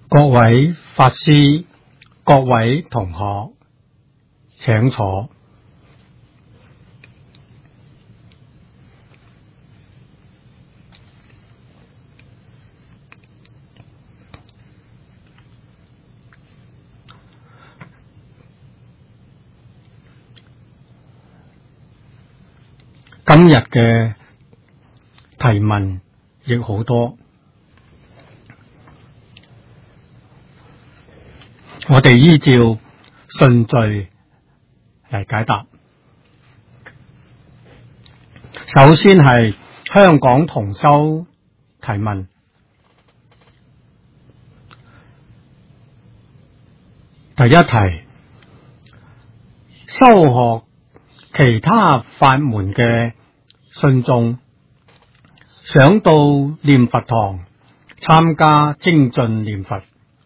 各位法師、各位同學，請坐。今日嘅提問亦好多，我哋依照順序嚟解答。首先係香港同修提問，第一題：修學其他法門嘅信眾想到念佛堂參加精進念佛，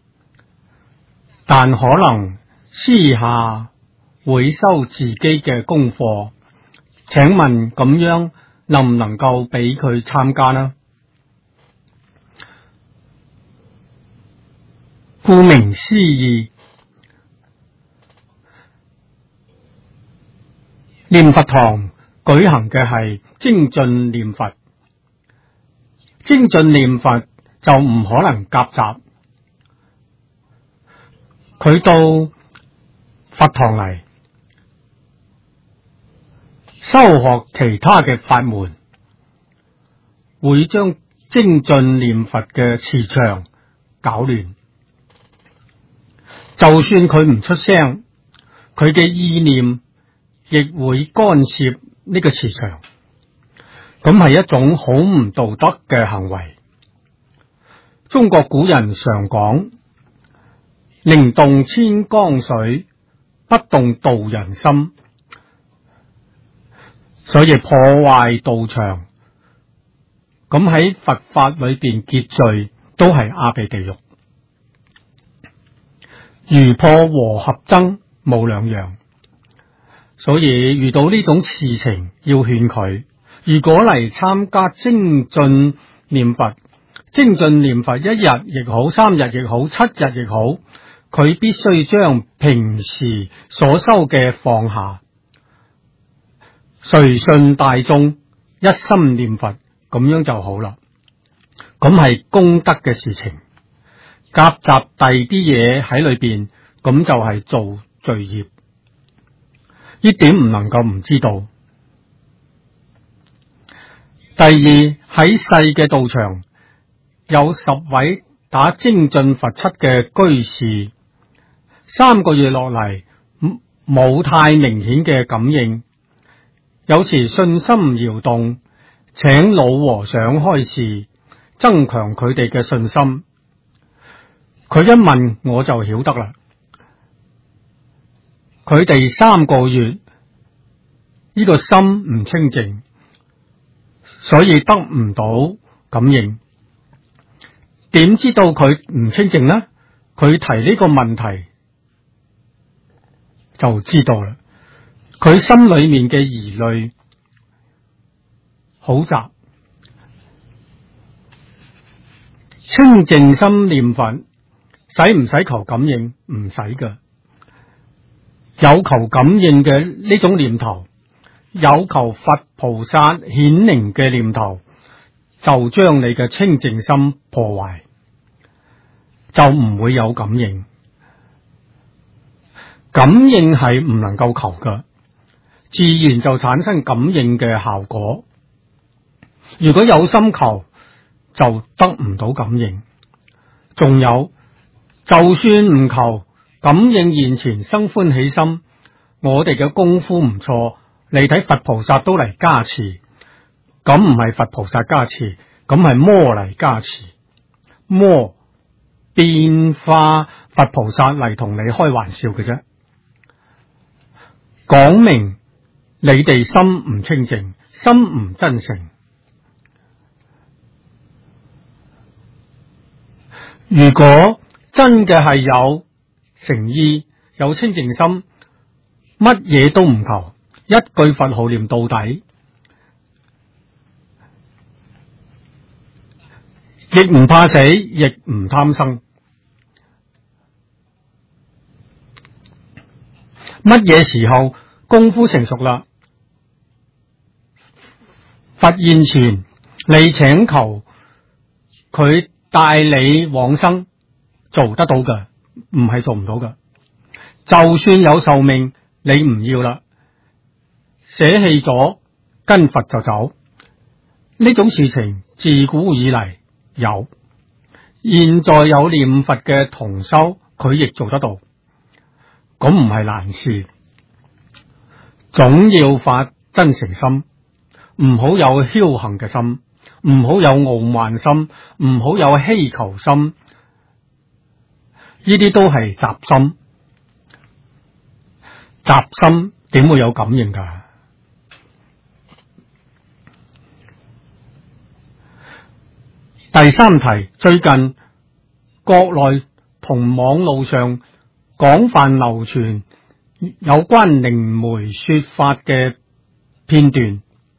但可能私下會收自己嘅功課，請問咁樣能唔能夠俾佢參加呢？顧名思義，念佛堂舉行嘅係精進念佛，精進念佛就唔可能夾雜佢到佛堂嚟修學其他嘅法門，會將精進念佛嘅磁場搞亂。就算佢唔出聲，佢嘅意念亦會干涉呢個磁場，咁係一種好唔道德嘅行為。中國古人常講，寧動千江水，不動道人心，所以破壞道場，咁喺佛法裏邊結罪都係阿鼻地獄，如破和合僧冇兩樣。所以遇到呢種事情要勸佢，如果嚟參加精進念佛，精進念佛一日亦好，3日亦好，7日亦好，佢必須將平時所修嘅放下，隨順大眾，一心念佛，咁樣就好啦。咁係功德嘅事情，夾雜第啲嘢喺裏邊，咁就係做罪業。呢點唔能夠唔知道。第二，喺細嘅道場有10位打精進佛七嘅居士，3個月落嚟冇太明顯嘅感應，有時信心搖動，請老和尚開示，增強佢哋嘅信心。佢一問我就曉得啦。佢哋3個月呢個心唔清淨，所以得唔到感應。點知道佢唔清淨呢？佢提呢個問題就知道啦。佢心裏面嘅疑慮好雜，清淨心念佛使唔使求感應？唔使㗎。有求感應嘅呢種念頭，有求佛菩薩顯靈嘅念頭，就將你嘅清淨心破壞，就唔會有感應。感應係唔能夠求㗎，自然就產生感應嘅效果。如果有心求，就得唔到感應。仲有，就算唔求，感應現前生歡喜心，我哋嘅功夫唔錯，你睇佛菩薩都嚟加持，咁唔係佛菩薩加持，咁係魔嚟加持，魔變化佛菩薩嚟同你開玩笑嘅啫。講明你哋心唔清淨，心唔真誠。如果真嘅係有誠意，有清淨心，乜嘢都唔求，一句佛號念到底，亦唔怕死，亦唔貪生。 乜嘢時候功夫成熟啦？佛現前，你請求佢帶你往生，做得到嘅，唔係做唔到嘅。就算有壽命，你唔要啦，捨棄咗跟佛就走，呢種事情自古以嚟有，現在有念佛嘅同修，佢亦做得到，咁唔係難事。總要發真誠心，唔好有僥倖嘅心，唔好有傲慢心，唔好有希求心，呢啲都係雜心。雜心點會有感應㗎？第三題，最近國內同網路上廣泛流傳有關靈媒說法嘅片段，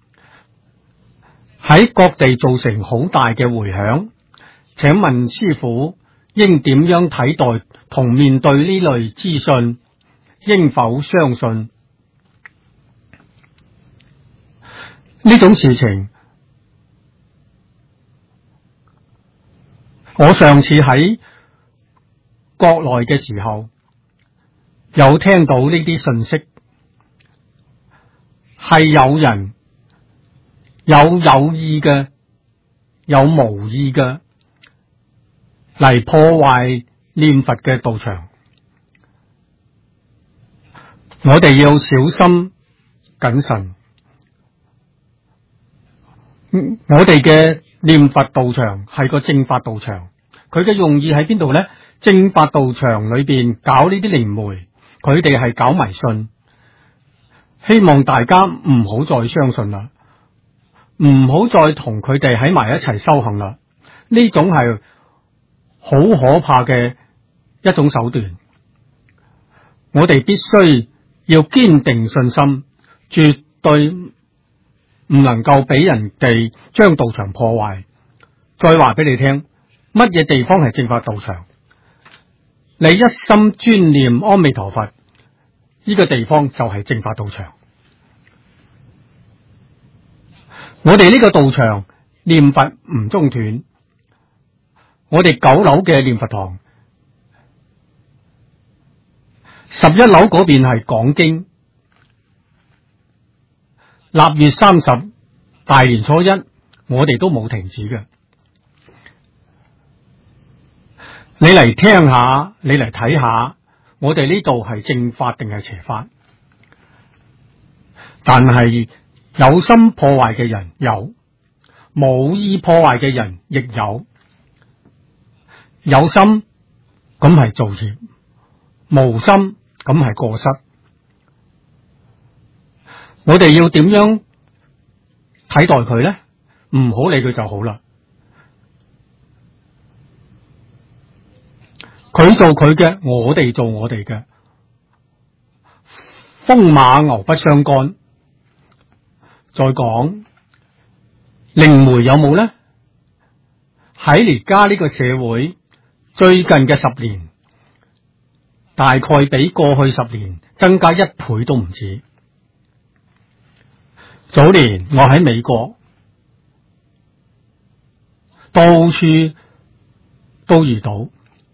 喺各地造成好大嘅迴響。請問師父應點樣睇待同面對呢類資訊？應否相信？呢種事情，我上次喺國內嘅時候有聽到呢啲信息，係有人有意嘅，有無意嘅嚟破壞念佛嘅道場。我哋要小心謹慎。我哋嘅念佛道場係個正法道場，佢嘅用意喺邊度呢？正法道場裏邊搞呢啲靈媒，佢哋係搞迷信，希望大家唔好再相信啦，唔好再同佢哋喺埋一齊修行啦。呢種係好可怕嘅一種手段，我哋必須要堅定信心，絕對唔能夠俾人哋將道場破壞。再話俾你聽，乜嘢地方係正法道場？你一心專念阿彌陀佛，呢個地方就係正法道場。我哋呢個道場念佛唔中斷，我哋9樓嘅念佛堂，11樓嗰邊係講經。臘月30大年初一，我哋都冇停止嘅。你嚟聽下，你嚟睇下，我哋呢度係正法定係邪法？但係有心破壞嘅人有，冇意破壞嘅人亦有。有心咁係造業，無心咁係過失。我哋要點樣睇待佢呢？唔好理佢就好啦。佢做佢嘅，我哋做我哋嘅，風馬牛不相干。再講靈媒有冇呢？喺而家呢個社會，最近嘅10年，大概比過去10年增加1倍都唔止。早年我喺美國，到處都遇到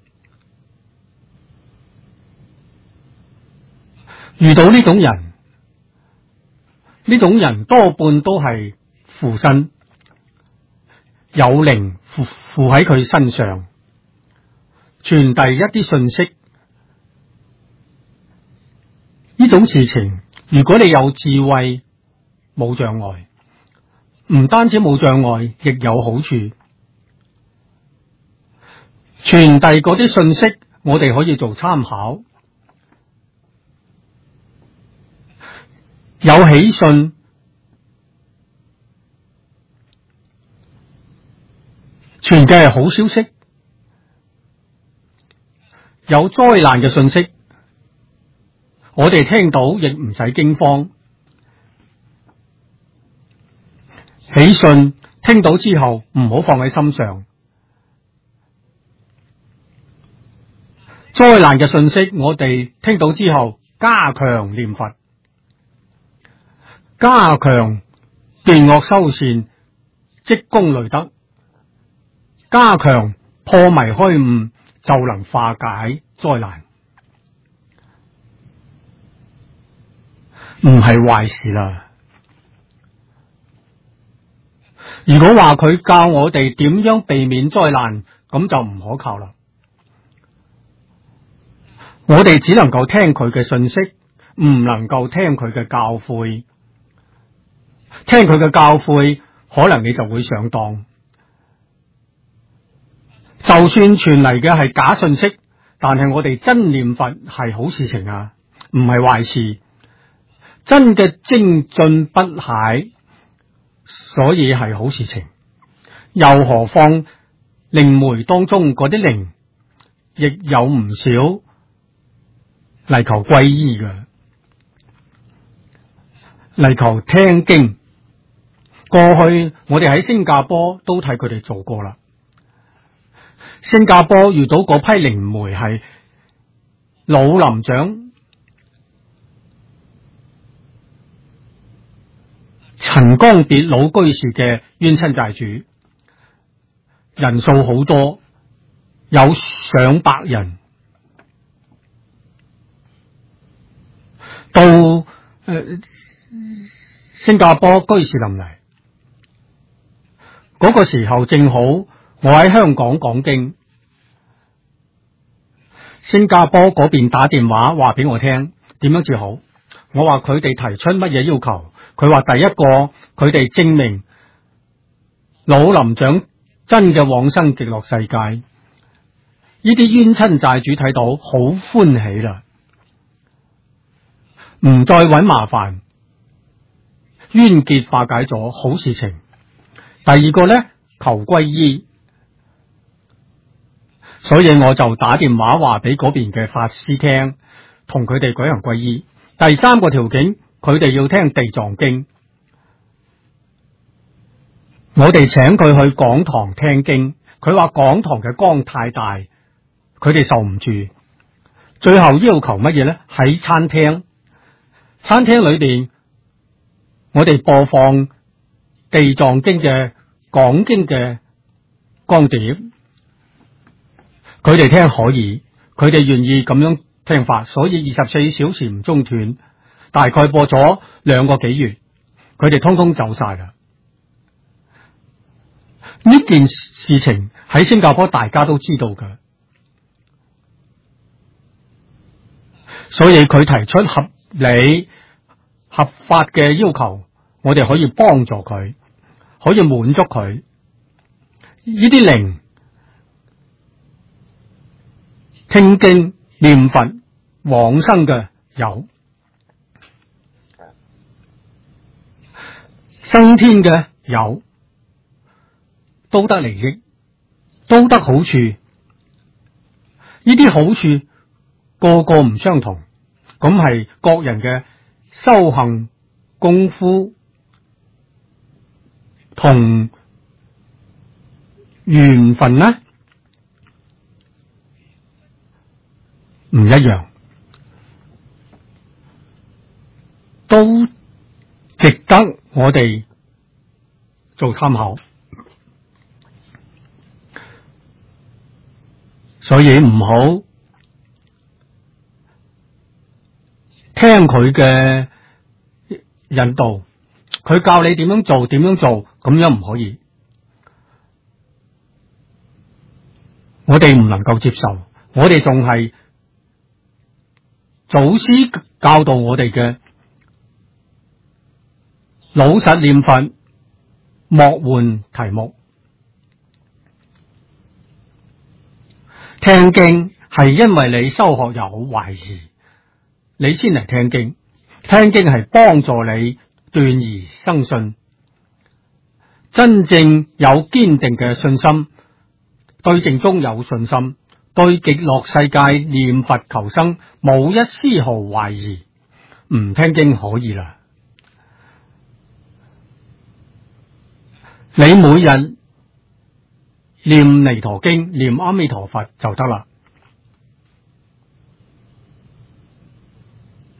呢種人，呢種人多半都係附身，有靈附喺佢身上，傳遞一啲信息。呢種事情，如果你有智慧，冇障礙，唔單止冇障礙，亦有好處。傳遞嗰啲信息，我哋可以做參考。有喜訊，傳嘅係好消息；有災難嘅信息，我哋聽到亦唔使驚慌。喜訊聽到之後唔好放喺心上，災難嘅信息我哋聽到之後加強念佛，加強斷惡修善，積功累德，加強破迷開悟，就能化解災難，唔係壞事啦。如果話佢教我哋點樣避免災難，咁就唔可靠啦。我哋只能夠聽佢嘅信息，唔能夠聽佢嘅教誨。聽佢嘅教誨，可能你就會上當。就算傳嚟嘅係假信息，但係我哋真念佛係好事情啊，唔係壞事。真嘅精進不懈，所以係好事情。又何況靈媒當中嗰啲靈，亦有唔少嚟求皈依嘅，嚟求聽經。過去我哋喺新加坡都睇佢哋做過啦。新加坡遇到嗰批靈媒係老林長陳光別老居士嘅冤親債主，人數好多，有上百人。到新加坡居士林嚟嗰個時候，正好我喺香港講經，新加坡嗰邊打電話話俾我聽點樣至好。我話佢哋提出乜嘢要求，佢話第一個佢哋證明老林長真嘅往生極樂世界，呢啲冤親債主睇到好歡喜啦，唔再搵麻煩，冤結化解咗，好事情。第二個呢，求皈依，所以我就打電話話俾嗰邊嘅法師聽，同佢哋舉行皈依。第三個條件，佢哋要聽地藏經，我哋請佢去講堂聽經，佢話講堂嘅光太大，佢哋受唔住。最後要求乜嘢呢？喺餐廳裏邊，我哋播放地藏經嘅講經嘅光碟，佢哋聽可以，佢哋願意咁樣聽法，所以24小時唔中斷，大概播咗2個幾月，佢哋通通走晒啦。呢件事情喺新加坡大家都知道㗎，所以佢提出合理合法嘅要求，我哋可以幫助佢，可以滿足佢。呢啲靈聽經念佛往生嘅有，升天嘅有，都得利益，都得好處。呢啲好處個個唔相同，咁係各人嘅修行功夫同緣分呢唔一樣，都值得我哋做參考。所以唔好聽佢嘅引導，佢教你點樣做，咁樣唔可以。我哋唔能夠接受，我哋仲係祖師教導我哋嘅老實念佛，莫換題目。聽經係因為你修學有懷疑，你先嚟聽經。聽經係幫助你斷疑生信，真正有堅定嘅信心，對正宗有信心，對極樂世界念佛求生冇一絲毫懷疑，唔聽經可以啦。你每日念彌陀經，念阿彌陀佛就得啦。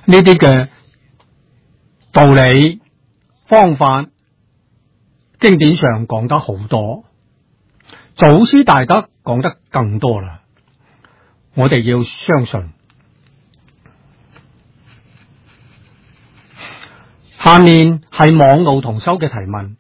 呢啲嘅道理方法，經典上講得好多，祖師大德講得更多啦。我哋要相信。下面係網路同修嘅提問。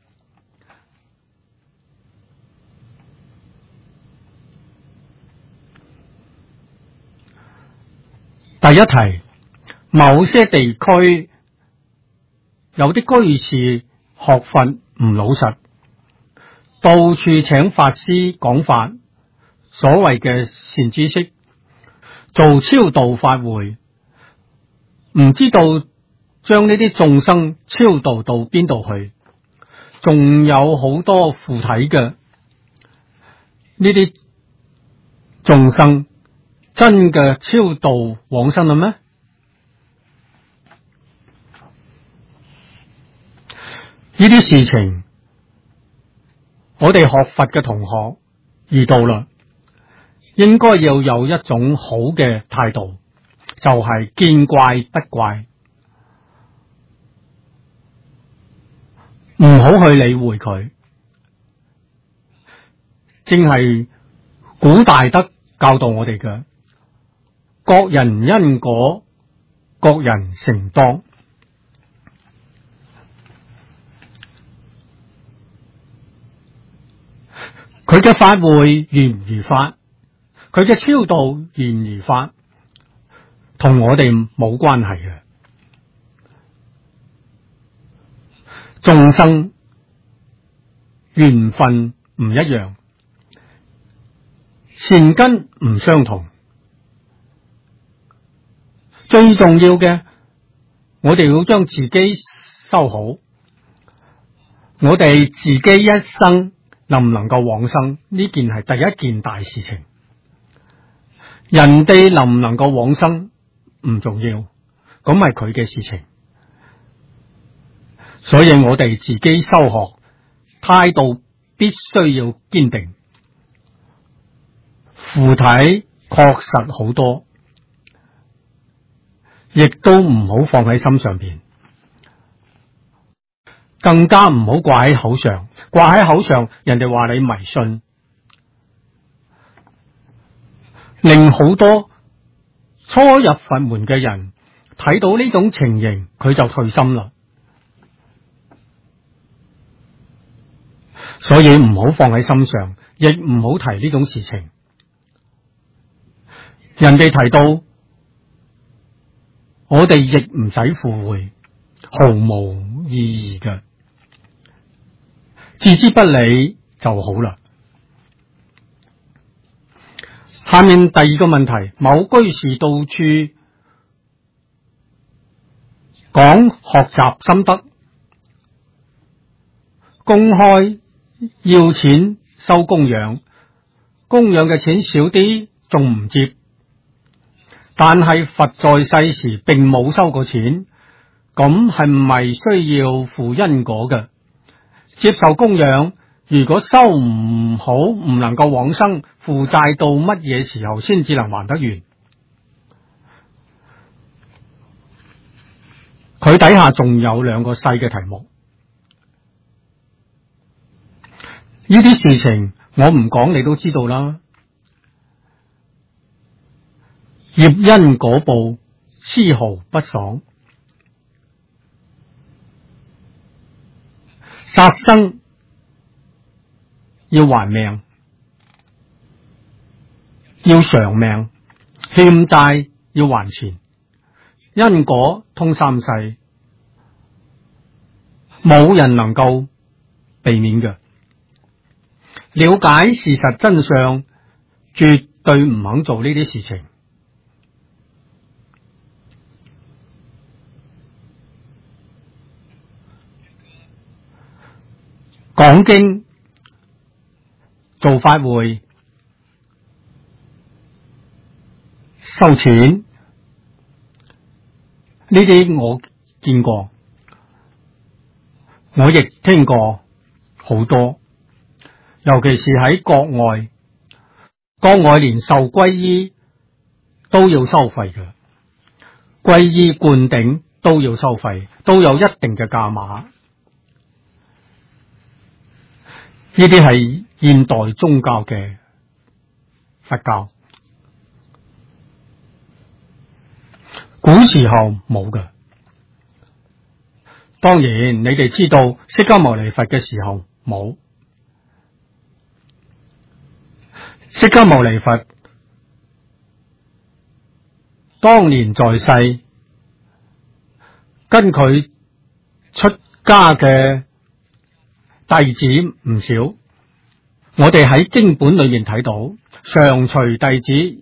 第一題，某些地區有啲居士學佛唔老實，到處請法師講法，所謂嘅善知識做超度法會，唔知道將呢啲眾生超度到邊度去，仲有好多附體嘅呢啲眾生，真嘅超度往生啦咩？呢啲事情，我哋學佛嘅同學遇到啦，應該要有一種好嘅態度，就係見怪不怪，唔好去理會佢。正係古大德教導我哋嘅，各人因果，各人承當。佢嘅法會如唔如法，佢嘅超度如唔如法，同我哋冇關係嘅。眾生緣分唔一樣，善根唔相同，最重要嘅，我哋要將自己修好，我哋自己一生能唔能夠往生，呢件係第一件大事情。人哋能唔能夠往生唔重要，咁係佢嘅事情。所以我哋自己修學態度必須要堅定。附體確實好多，亦都唔好放喺心上邊，更加唔好掛喺口上。掛喺口上，人哋話你迷信，令好多初入佛門嘅人睇到呢種情形，佢就退心啦。所以唔好放喺心上，亦唔好提呢種事情。人哋提到，我哋亦唔使附會，毫無意義嘅。置之不理就好啦。下面第二個問題，某居士到處講學習心得，公開要錢收供養，供養嘅錢少啲仲唔接，但係佛在世時並冇收過錢，咁係唔係需要負因果嘅？接受供養，如果收唔好，唔能夠往生，負債到乜嘢時候先至能還得完？佢底下仲有兩個細嘅題目，呢啲事情我唔講你都知道啦。業因果報，絲毫不爽。殺生要還命，要償命，欠債要還錢，因果通三世，冇人能夠避免嘅。了解事實真相，絕對唔肯做呢啲事情。講經、做法會、收錢，呢啲我見過，我亦聽過好多，尤其是喺國外，國外連受皈依都要收費嘅。 皈依灌頂都要收費，都有一定嘅價碼。呢啲係現代宗教嘅佛教，古時候冇嘅。當然，你哋知道釋迦牟尼佛嘅時候冇。釋迦牟尼佛當年在世，跟佢出家嘅弟子唔少。我哋喺經本裏面睇到，常隨弟子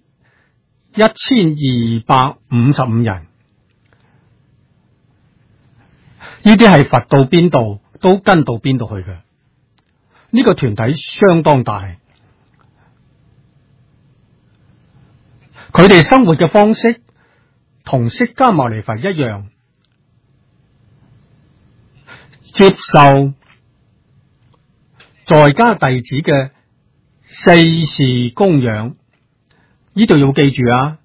1255人。呢啲係佛到邊度都跟到邊度去嘅。呢個團體相當大，佢哋生活嘅方式同釋迦牟尼佛一樣，接受在家弟子嘅4事供養。呢度要記住啊，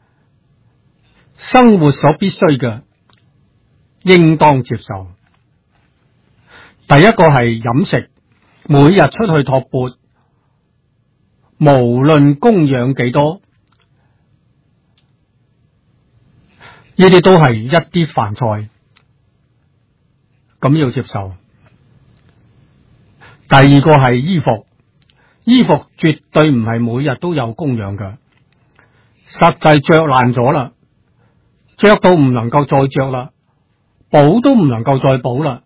生活所必須嘅應當接受。第一個係飲食，每日出去托缽，無論供養幾多，呢啲都係一啲飯菜，咁要接受。第二個係衣服，衣服絕對唔係每日都有供養嘅，實際着爛咗啦，着到唔能夠再着啦，補都唔能夠再補啦。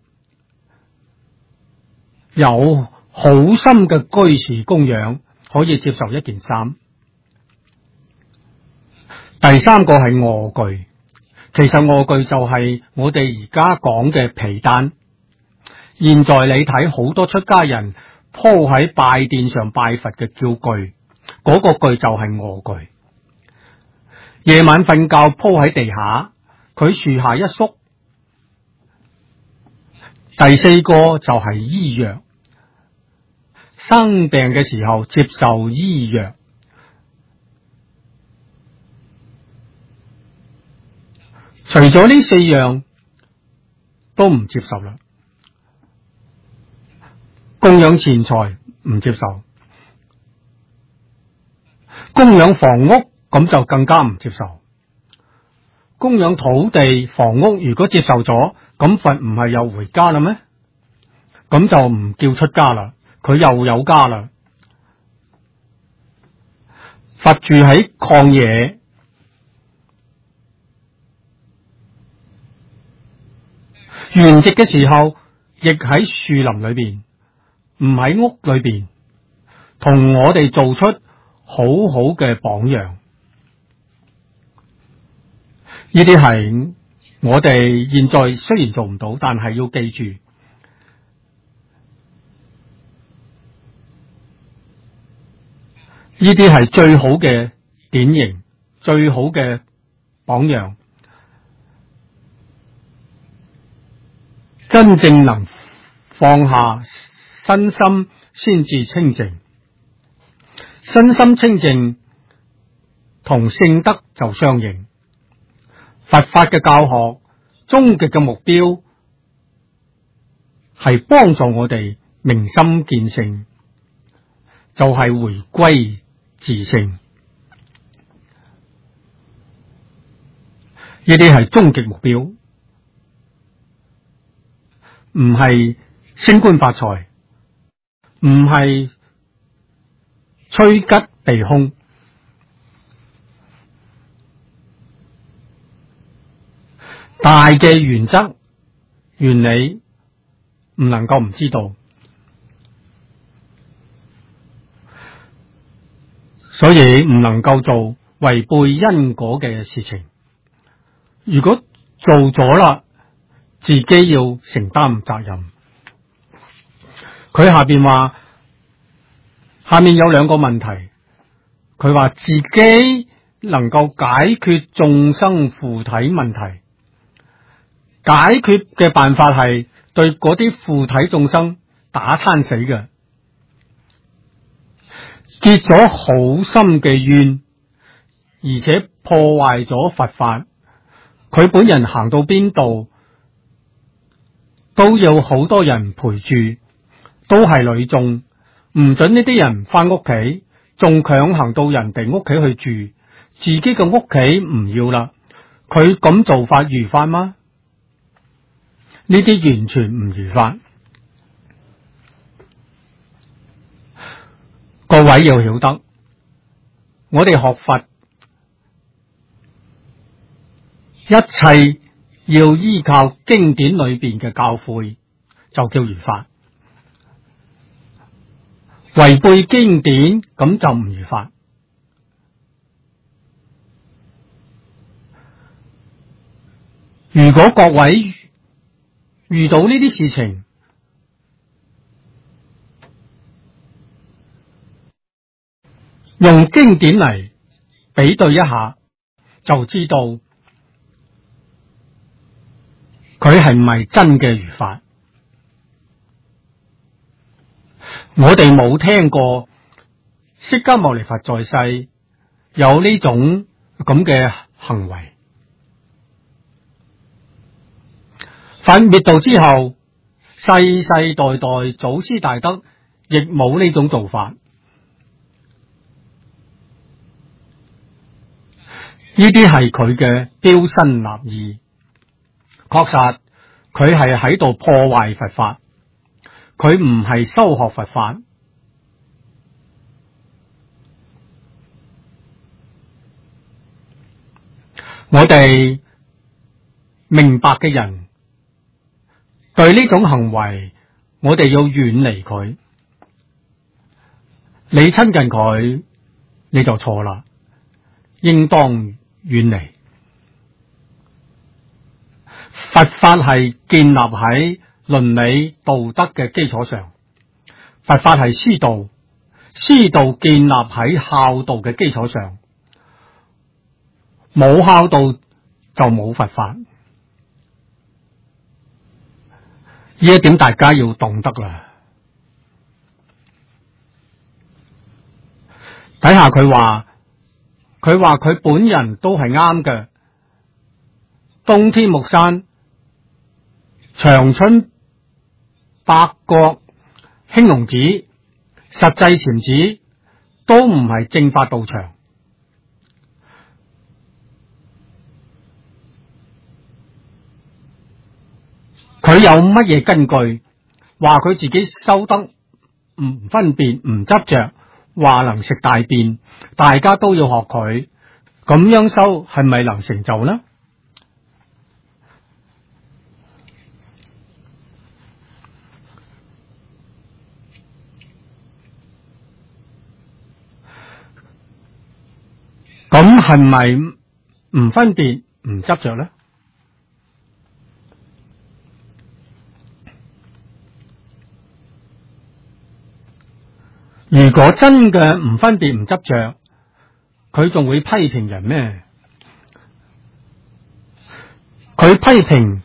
有好心嘅居士供養，可以接受一件衫。第三個係臥具，其實臥具就係我哋而家講嘅被單。現在你睇好多出家人鋪喺拜殿上拜佛嘅叫具，嗰個具就係臥具。夜晚瞓覺鋪喺地下，佢樹下一縮。第四個就係醫藥，生病嘅時候接受醫藥。除咗呢4樣都唔接受啦。供養錢財唔接受，供養房屋咁就更加唔接受。供養土地房屋如果接受咗，咁佛唔係又回家啦咩？咁就唔叫出家啦，佢又有家啦。佛住喺曠野，圓寂嘅時候亦喺樹林裏邊，唔喺屋裏邊，同我哋做出好好嘅榜樣。呢啲係我哋現在雖然做唔到，但係要記住，呢啲係最好嘅典型，最好嘅榜樣。真正能放下身心先至清淨，身心清淨同聖德就相應。佛法嘅教學終極嘅目標係幫助我哋明心見性，就係回歸自性。呢啲係終極目標，唔係升官發財，唔係趨吉避凶。大嘅原則原理唔能夠唔知道，所以唔能夠做違背因果嘅事情。如果做咗啦，自己要承擔責任。佢下邊話，下面有2個問題，佢話自己能夠解決眾生附體問題，解決嘅辦法係對嗰啲附體眾生打餐死嘅，結咗好深嘅怨，而且破壞咗佛法， 佢本人行到邊度都要好多人陪住，都係女眾，唔准呢啲人翻屋企，仲強行到人哋屋企去住，自己嘅屋企唔要啦。佢咁做法愉快嗎？呢啲完全唔愉快。各位要曉得，我哋學佛一切要依靠經典裏邊嘅教誨，就叫如法。違背經典咁就唔如法。如果各位遇到呢啲事情，用經典嚟比對一下，就知道佢係唔係真嘅如法。我哋冇聽過釋迦牟尼佛在世有呢種咁嘅行為，佛滅度之後，世世代代祖師大德亦冇呢種做法。呢啲係佢嘅標新立異，確實佢係喺度破壞佛法，佢唔係修學佛法。我哋明白嘅人對呢種行為，我哋要遠離佢。你親近佢，你就錯啦，應當遠離。佛法係建立喺倫理道德嘅基礎上，佛法係師道，師道建立喺孝道嘅基礎上，冇孝道就冇佛法。呢一點大家要懂得啦。睇下佢話佢本人都係啱嘅。東天目山、長春、八國、興隆寺、實際禪寺都唔係正法道場。佢有乜嘢根據話佢自己修得唔分別唔執着，話能食大便，大家都要學佢，咁樣修係咪能成就呢？咁係咪唔分別唔執着呢？如果真嘅唔分別唔執着，佢仲會批評人咩？佢批評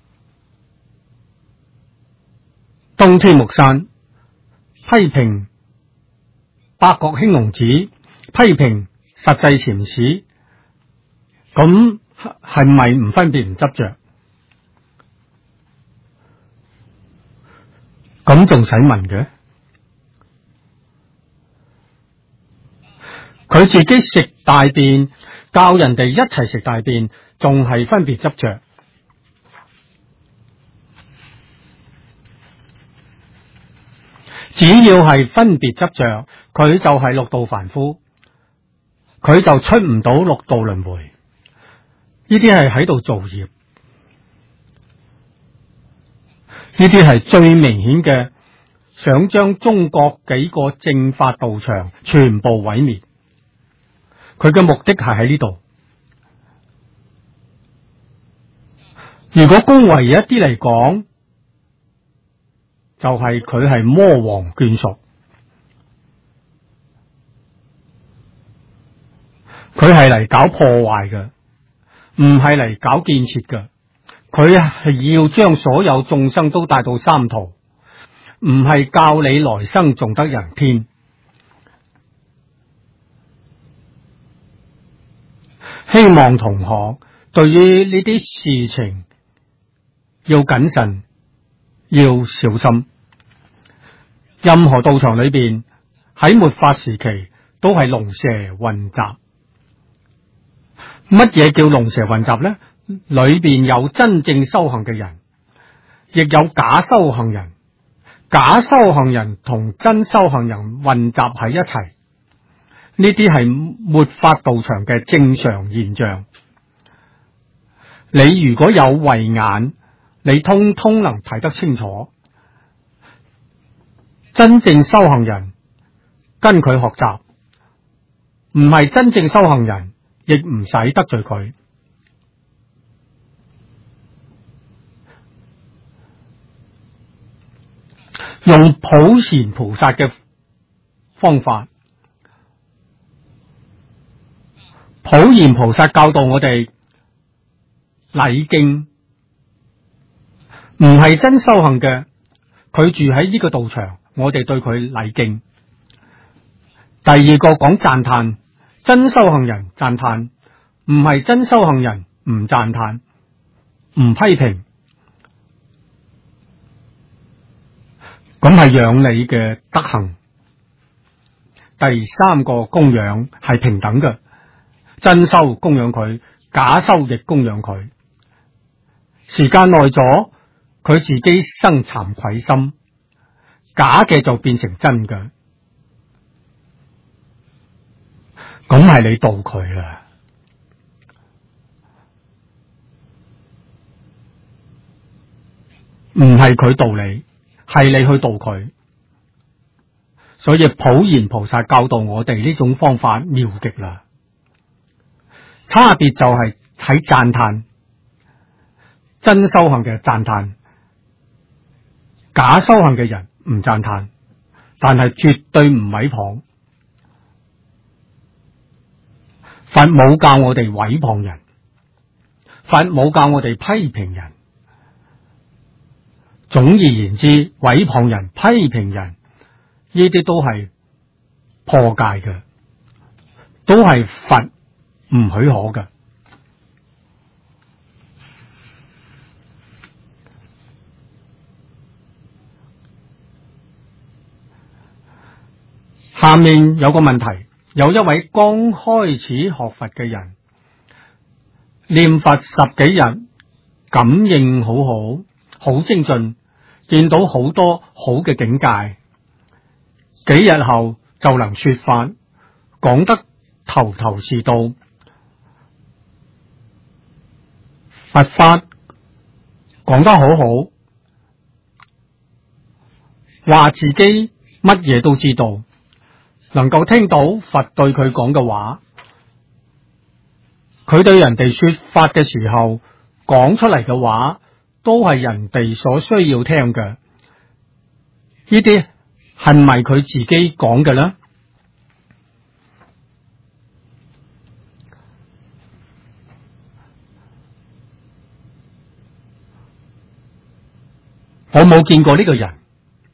東天目山，批評八國興隆寺，批評實際禪師，咁係咪唔分別唔執着？咁仲使問嘅？佢自己食大便，教人哋一齊食大便，仲係分別執着。只要係分別執着，佢就係六道凡夫，佢就出唔到六道輪迴。呢啲係喺度造業，呢啲係最明顯嘅，想將中國幾個正法道場全部毀滅。佢嘅目的係喺呢度。如果恭維一啲嚟講，就係佢係魔王眷屬，佢係嚟搞破壞嘅，唔係嚟搞建設嘅。佢係要將所有眾生都帶到三途，唔係教你來生仲得人天。希望同學對於呢啲事情要謹慎，要小心。任何道場裏邊喺末法時期都係龍蛇混雜。乜嘢叫龍蛇混雜呢？裏邊有真正修行嘅人，亦有假修行人。假修行人同真修行人混雜喺一齊，呢啲係末法道場嘅正常現象。你如果有慧眼，你通通能睇得清楚。真正修行人跟佢學習，唔係真正修行人，亦唔使得罪佢。用普賢菩薩嘅方法，普賢菩薩教導我哋禮敬，唔係真修行嘅，佢住喺呢個道場，我哋對佢禮敬。第二個講讚歎，真修行人讚歎，唔係真修行人唔讚歎，唔批評。咁係養你嘅德行。第三個供養係平等嘅，真修供養佢，假修亦供養佢。時間耐咗，佢自己生慚愧心，假嘅就變成真嘅。咁係你度佢啦，唔係佢度你。係你去度佢，所以普賢菩薩教導我哋呢種方法妙極啦。差別就係喺讚歎，真修行嘅讚歎，假修行嘅人唔讚歎，但係絕對唔毀謗。佛冇教我哋毀謗人，佛冇教我哋批評人。總而言之，毀謗人、批評人，呢啲都係破戒嘅，都係佛唔許可嘅。下面有個問題，有一位剛開始學佛嘅人，念佛10幾日，感應好好，好精進。見到好多好嘅境界，幾日後就能說法，講得頭頭是道，佛法講得好好，話自己乜嘢都知道，能夠聽到佛對佢講嘅話，佢對人哋說法嘅時候講出嚟嘅話，都係人哋所需要聽嘅，呢啲係咪佢自己講嘅呢？我冇見過呢個人，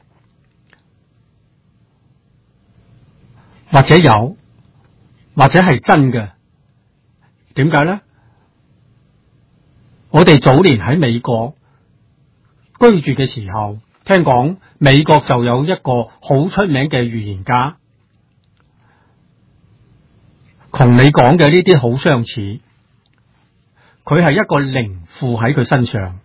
或者有，或者係真嘅。點解呢？我哋早年喺美國居住嘅時候，聽講美國就有一個好出名嘅預言家，同你講嘅呢啲好相似。佢係一個靈附喺佢身上，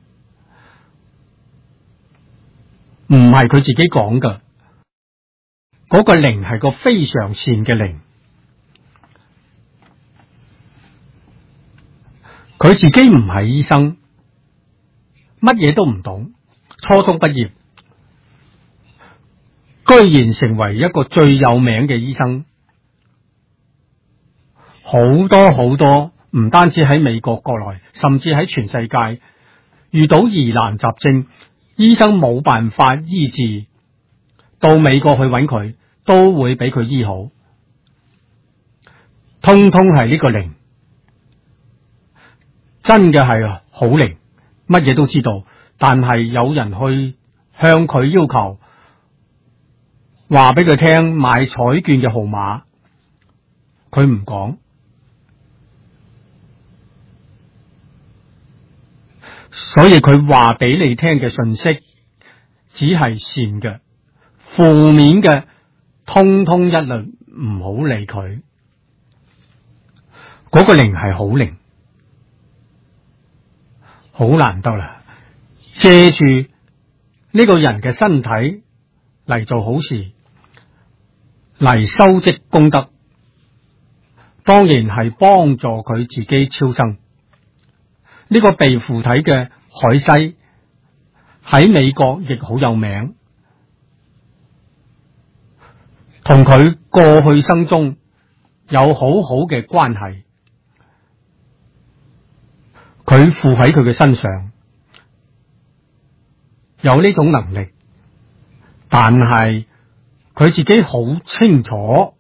唔係佢自己講嘅。嗰個靈係個非常善嘅靈，佢自己唔係醫生，乜嘢都唔懂，初中畢業，居然成為一個最有名嘅醫生。好多好多，唔單止喺美國國內，甚至喺全世界，遇到疑難雜症，醫生冇辦法醫治，到美國去揾佢，都會俾佢醫好。通通係呢個靈，真嘅係好靈，乜嘢都知道，但係有人去向佢要求，話俾佢聽買彩券嘅號碼，佢唔講。 所以佢話俾你聽嘅信息只係善嘅，負面嘅通通一律唔好理佢。嗰個靈係好靈，好難得啦，借住呢個人嘅身體嚟做好事，嚟修積功德，當然係幫助佢自己超生。呢個被附體嘅海西喺美國亦好有名，同佢過去生中有好好嘅關係。佢附喺佢嘅身上有呢種能力，但係佢自己好清楚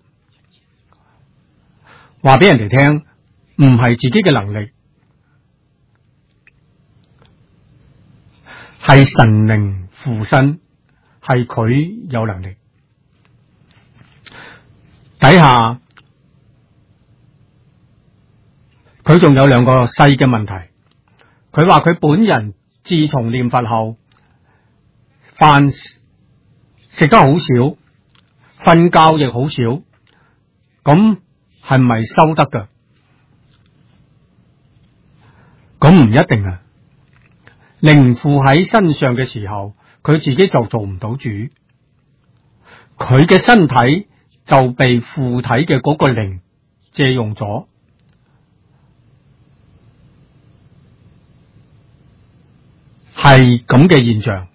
話俾人哋聽，唔係自己嘅能力，係神靈附身，係佢有能力。底下佢仲有兩個細嘅問題。佢話佢本人自從念佛後，飯食得好少，瞓覺亦好少，咁係咪修得噶？咁唔一定啊。靈附喺身上嘅時候，佢自己就做唔到主，佢嘅身體就被附體嘅嗰個靈借用咗。係咁嘅現象。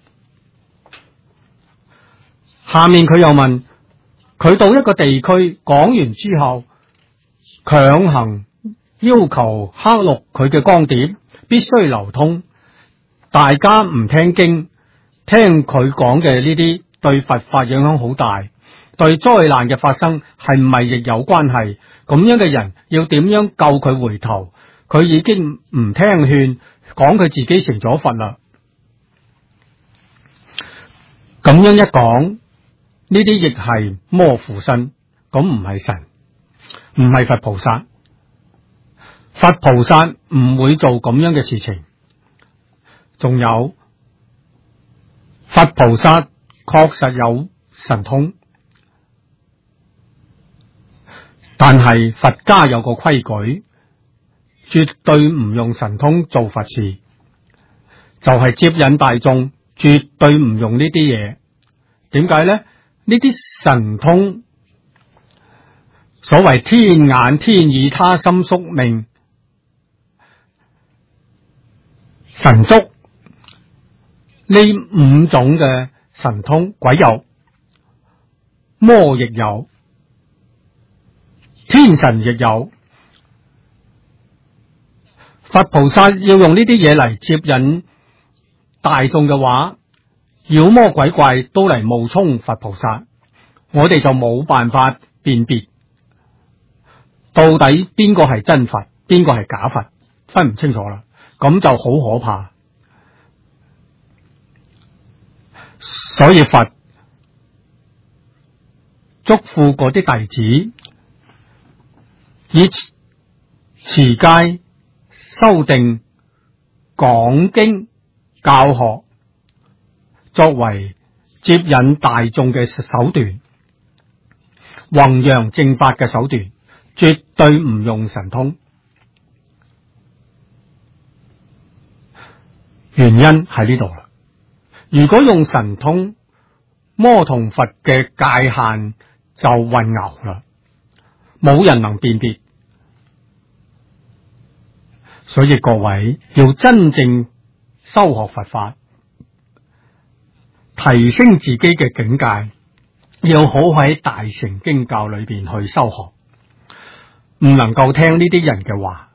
下面佢又問，佢到一個地區講完之後，強行要求刻錄佢嘅光碟，必須流通。大家唔聽經，聽佢講嘅呢啲，對佛法影響好大，對災難嘅發生係唔係亦有關係？咁樣嘅人要點樣救佢回頭？佢已經唔聽勸，講佢自己成咗佛啦。咁樣一講，呢啲亦係魔附身，咁唔係神，唔係佛菩薩。佛菩薩唔會做咁樣嘅事情。仲有，佛菩薩確實有神通，但係佛家有個規矩，絕對唔用神通做佛事，就係接引大眾。絕對唔用呢啲嘢。點解呢？呢啲神通，所謂天眼、天耳、他心、宿命、神足，呢五種嘅神通，鬼有，魔亦有，天神亦有。佛菩薩要用呢啲嘢嚟接引大眾嘅話，妖魔鬼怪都嚟冒充佛菩薩，我哋就冇辦法辨別到底邊個係真佛，邊個係假佛，分唔清楚啦，咁就好可怕。所以佛囑咐嗰啲弟子以持戒、修定、講經、教學作為接引大眾嘅手段，弘揚正法嘅手段，絕對唔用神通。原因喺呢度啦。如果用神通，魔同佛嘅界限就混淆啦，冇人能辨別。所以各位要真正修學佛法，提升自己嘅境界，要好喺大乘經教裏邊去修學，唔能夠聽呢啲人嘅話，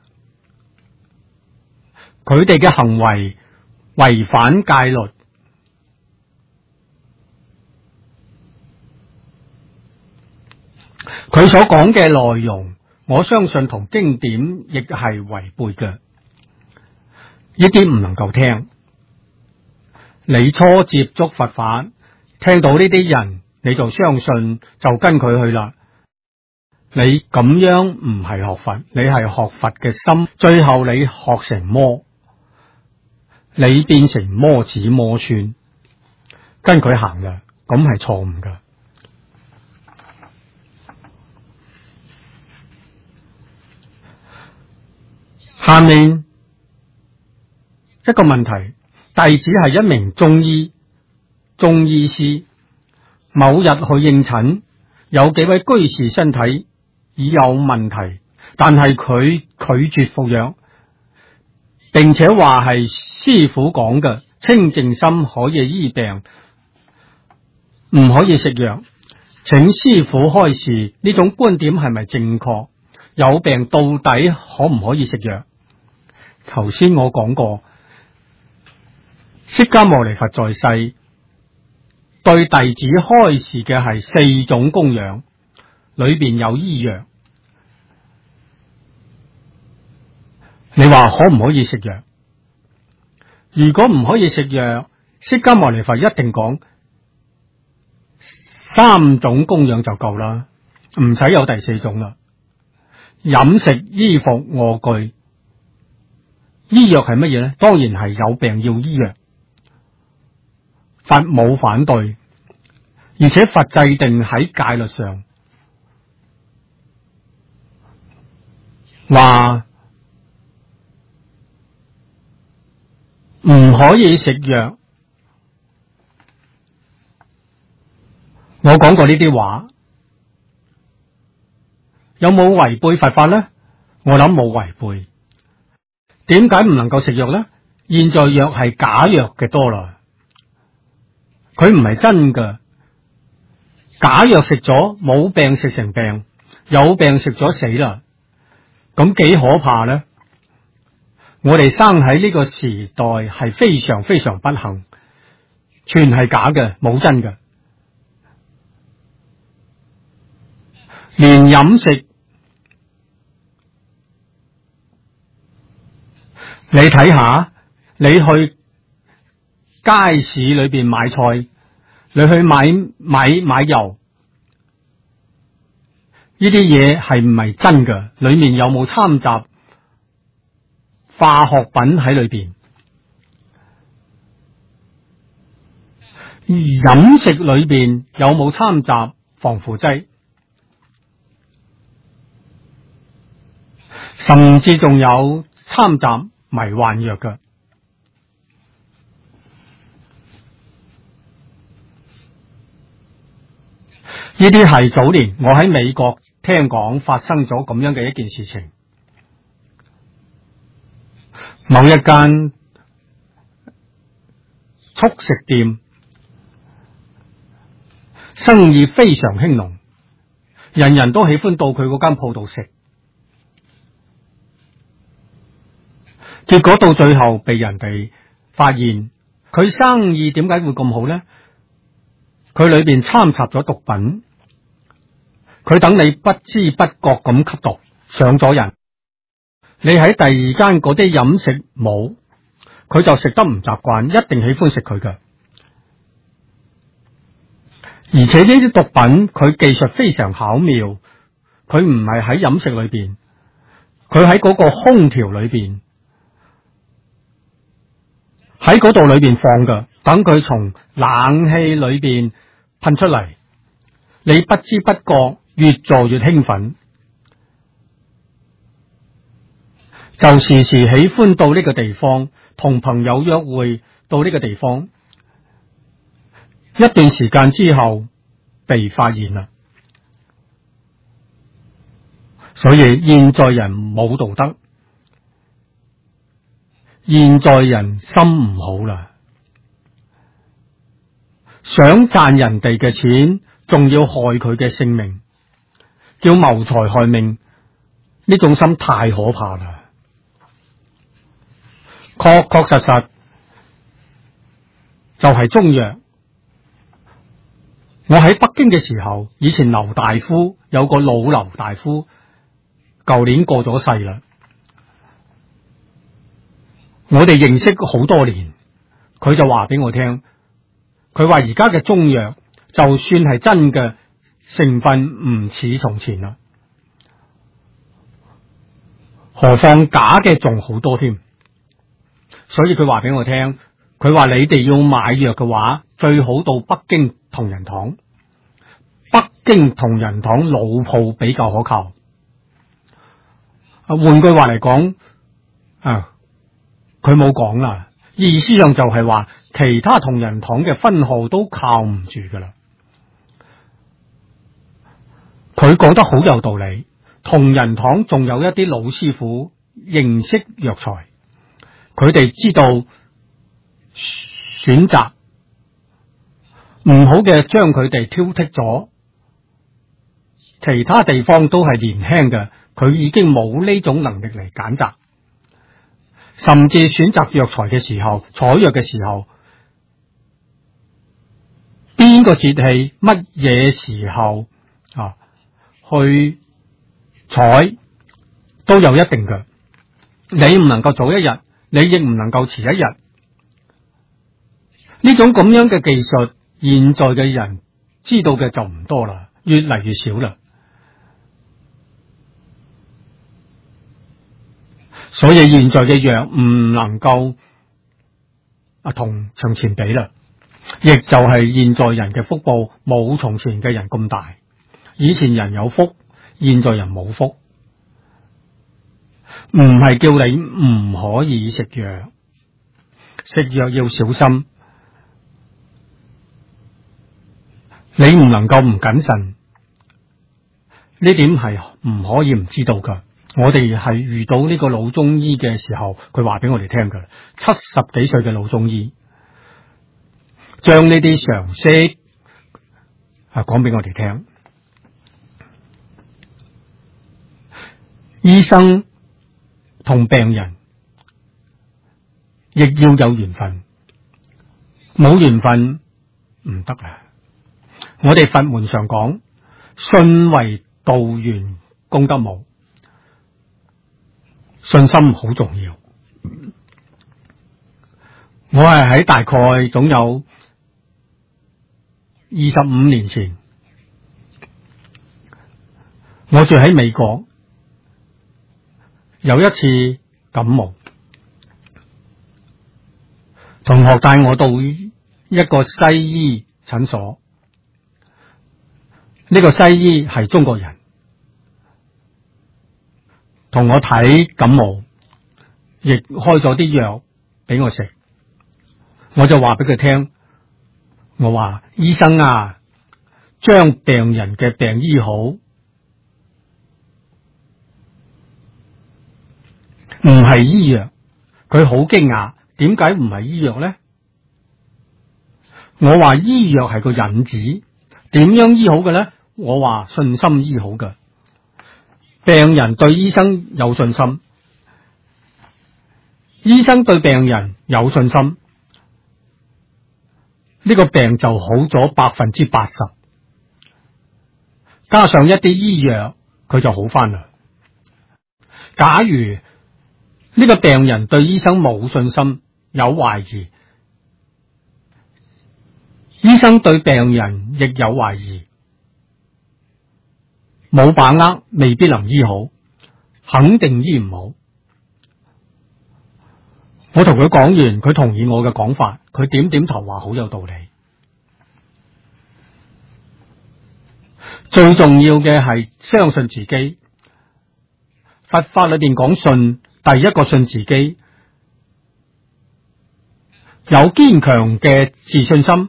佢哋嘅行為違反戒律，佢所講嘅內容，我相信同經典亦係違背嘅，呢啲唔能夠聽。你初接觸佛法，聽到呢啲人，你就相信，就跟佢去啦。你咁樣唔係學佛，你係學佛嘅心，最後你學成魔， 你變成魔子魔孫，跟佢行嘅，咁係錯誤噶。下面一個問題，弟子係一名中醫師，某日去應診，有幾位居士身體已有問題，但係佢拒絕服藥，並且話係師父講嘅清淨心可以醫病，唔可以食藥。請師父開示，呢種觀點係咪正確？有病到底可唔可以食藥？頭先我講過，釋迦牟尼佛在世對弟子開示嘅係4種供養，裏邊有醫藥。你話可唔可以食藥？如果唔可以食藥，釋迦牟尼佛一定講3種供養就夠啦，唔使有第4種啦。飲食、衣服、臥具。醫藥係乜嘢呢？當然係有病要醫藥，佛冇反對，而且佛制定喺戒律上話唔可以食藥。我講過呢啲話，有冇違背佛法呢？我諗冇違背。點解唔能夠食藥呢？現在藥係假藥嘅多啦，佢唔係真㗎。假藥食咗冇病食成病，有病食咗死啦，咁幾可怕呢？我哋生喺呢個時代係非常非常不幸，全係假嘅，冇真嘅。連飲食，你睇下，你去街市裏邊買菜，你去買油，呢啲嘢係唔係真嘅？裏面有冇摻雜化學品喺裏邊？飲食裏邊有冇摻雜防腐劑？甚至仲有摻雜迷幻藥嘅。呢啲係早年我喺美國聽講發生咗咁樣嘅一件事情。某一間速食店生意非常興隆，人人都喜歡到佢嗰間鋪度食。結果到最後被人哋發現，佢生意點解會咁好呢？佢裏邊摻雜咗毒品，佢等你不知不覺咁吸毒上咗癮。你喺第二間嗰啲飲食冇，佢就食得唔習慣，一定喜歡食佢嘅。而且呢啲毒品佢技術非常巧妙，佢唔係喺飲食裏邊，佢喺嗰個空調裏邊，喺嗰度裏邊放嘅，等佢從冷氣裏邊噴出嚟，你不知不覺越做越興奮，就時時喜歡到呢個地方，同朋友約會到呢個地方。一段時間之後被發現啦，所以現在人冇道德，現在人心唔好啦，想賺人哋嘅錢，仲要害佢嘅性命，叫謀財害命，呢種心太可怕啦。確確實實就係中藥。我喺北京嘅時候，以前劉大夫有個老劉大夫，舊年過咗世啦。我哋認識好多年，佢就話俾我聽，佢話而家嘅中藥就算係真嘅，成分唔似從前啦，何況假嘅仲好多添。 所以佢話俾我聽，佢話你哋要買藥嘅話，最好到北京同仁堂。北京同仁堂老鋪比較可靠。換句話嚟講，佢冇講啦，意思上就係話其他同仁堂嘅分號都靠唔住噶啦。佢講得好有道理，同仁堂仲有一啲老師傅認識藥材，佢哋知道選擇，唔好嘅將佢哋挑剔咗。其他地方都係年輕嘅，佢已經冇呢種能力嚟揀擇，甚至選擇藥材嘅時候，採藥嘅時候，邊個節氣乜嘢時候去採都有一定嘅，你唔能夠早一日，你亦唔能夠遲一日。呢種咁樣嘅技術，現在嘅人知道嘅就唔多啦，越嚟越少啦。所以現在嘅藥唔能夠同從前比啦，亦就係現在人嘅福報冇從前嘅人咁大。以前人有福，現在人冇福。唔係叫你唔可以食藥，食藥要小心，你唔能夠唔謹慎，呢點係唔可以唔知道噶。我哋係遇到呢個老中醫嘅時候，佢話俾我哋聽噶，70幾歲嘅老中醫，將呢啲常識講俾我哋聽。醫生同病人亦要有緣分，冇緣分唔得啦。我哋佛門上講，信為道源，功德無。信心好重要。我係喺大概總有25年前，我住喺美國，有一次感冒，同學帶我到一個西醫診所，呢個西醫係中國人，同我睇感冒，亦開咗啲藥俾我食。我就話俾佢聽，我話醫生啊，將病人嘅病醫好，唔係醫藥。佢好驚訝，點解唔係醫藥呢？我話醫藥係個引子，點樣醫好嘅呢？我話信心醫好嘅。病人對醫生有信心，醫生對病人有信心，呢個病就好咗80%，加上一啲醫藥，佢就好返啦。假如呢個病人對醫生冇信心，有懷疑，醫生對病人亦有懷疑，冇把握，未必能醫好，肯定醫唔好。我同佢講完，佢同意我嘅講法，佢點點頭話好有道理。最重要嘅係相信自己。佛法裏邊講信，第一個信自己，有堅強嘅自信心，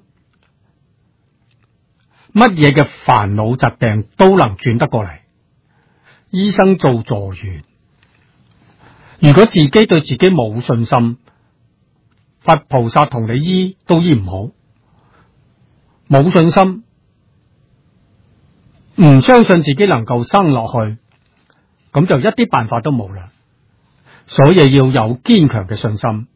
乜嘢嘅煩惱疾病都能轉得過嚟。醫生做助緣，如果自己對自己冇信心，佛菩薩同你醫都醫唔好。冇信心，唔相信自己能夠生落去，咁就一啲辦法都冇啦。所以要有堅強嘅信心，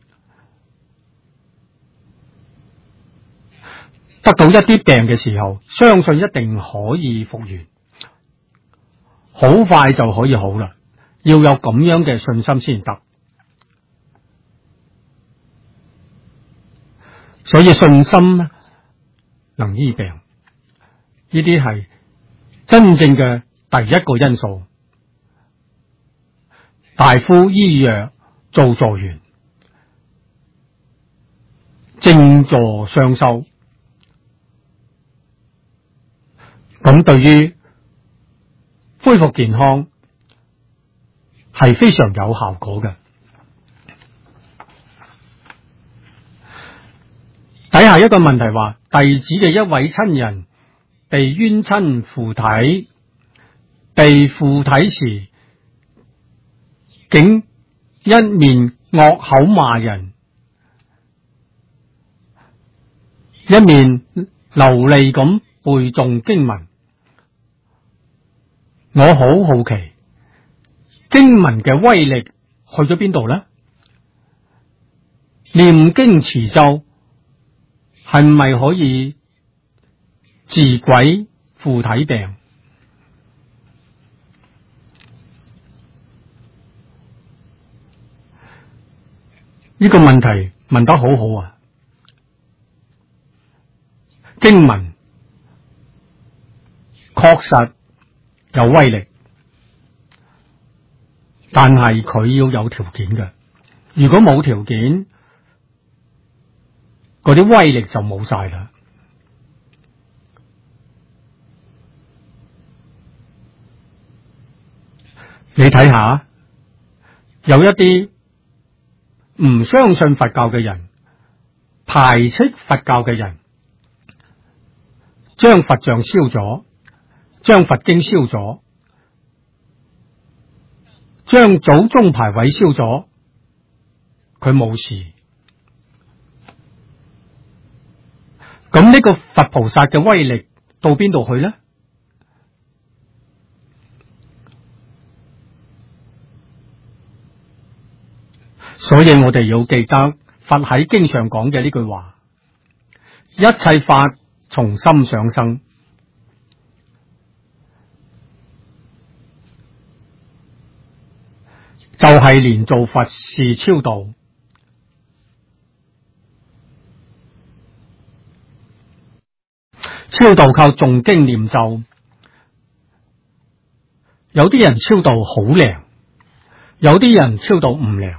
得到一啲病嘅時候，相信一定可以復原，好快就可以好啦。要有咁樣嘅信心先得。所以信心能醫病，呢啲係真正嘅第一個因素。大夫醫藥做助緣， 靜坐雙修，咁對於恢復健康係非常有效果嘅。底下一個問題話，弟子嘅一位親人被冤親附體，被附體時竟一面惡口罵人，一面流利咁背誦經文。我好好奇經文嘅威力去咗邊度呢？念經持咒係咪可以治鬼附體病？呢個問題問得好好啊！經文確實有威力，但係佢要有條件嘅。如果冇條件，嗰啲威力就冇晒啦。你睇下，有一啲唔相信佛教嘅人，排斥佛教嘅人，將佛像燒咗，將佛經燒咗，將祖宗牌位燒咗，佢冇事。咁呢個佛菩薩嘅威力到邊度去呢？所以我哋要記得佛喺經上講嘅呢句話：一切法從心想生。就係連做佛事超度，超度靠誦經念咒。有啲人超度好靈，有啲人超度唔靈。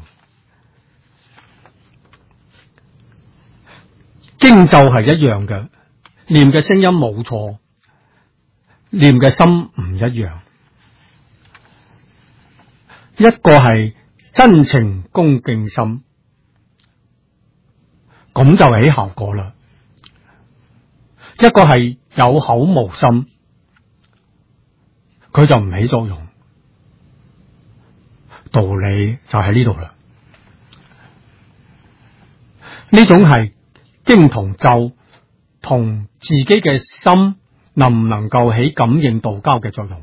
經咒係一樣嘅，念嘅聲音冇錯，念嘅心唔一樣。一個係真情恭敬心，咁就起效果啦。一個係有口無心，佢就唔起作用。道理就喺呢度啦。呢種係經同咒同自己嘅心能唔能夠起感應道交嘅作用。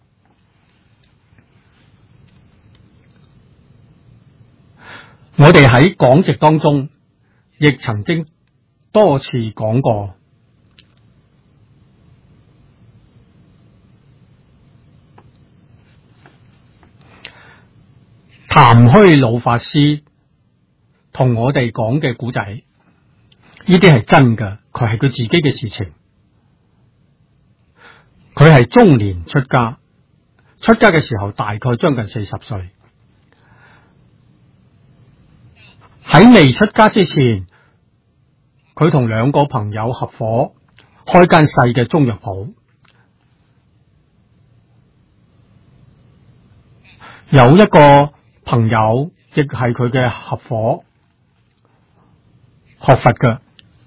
我哋喺講席當中亦曾經多次講過，譚虛老法師同我哋講嘅古仔，呢啲係真嘅，佢係佢自己嘅事情。佢係中年出家，出家嘅時候大概將近40歲。喺未出家之前，佢同2個朋友合夥開間細嘅中藥鋪。有一個朋友亦係佢嘅合夥學佛嘅，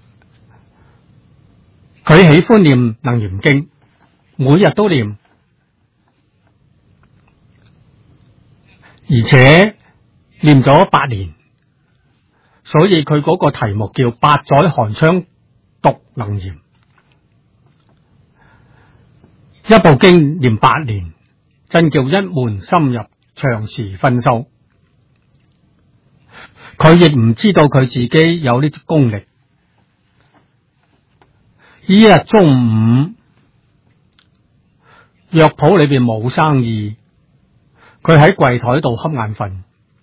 佢喜歡念楞嚴經，每日都念，而且念咗8年。所以佢嗰個題目叫8載寒窗讀楞嚴，一部經念8年，真叫一門深入，長時熏修。佢亦唔知道佢自己有呢啲功力。呢日中午，藥鋪裏邊冇生意，佢喺櫃台度瞌眼瞓。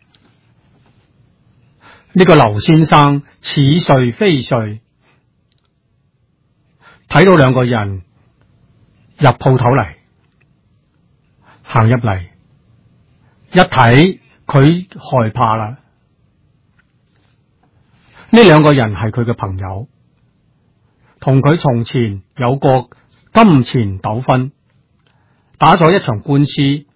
呢個劉先生似睡非睡，睇到2個人入鋪頭嚟，行入嚟，一睇佢害怕啦。 呢兩個人係佢嘅朋友，同佢從前有過金錢糾紛，打咗一場官司，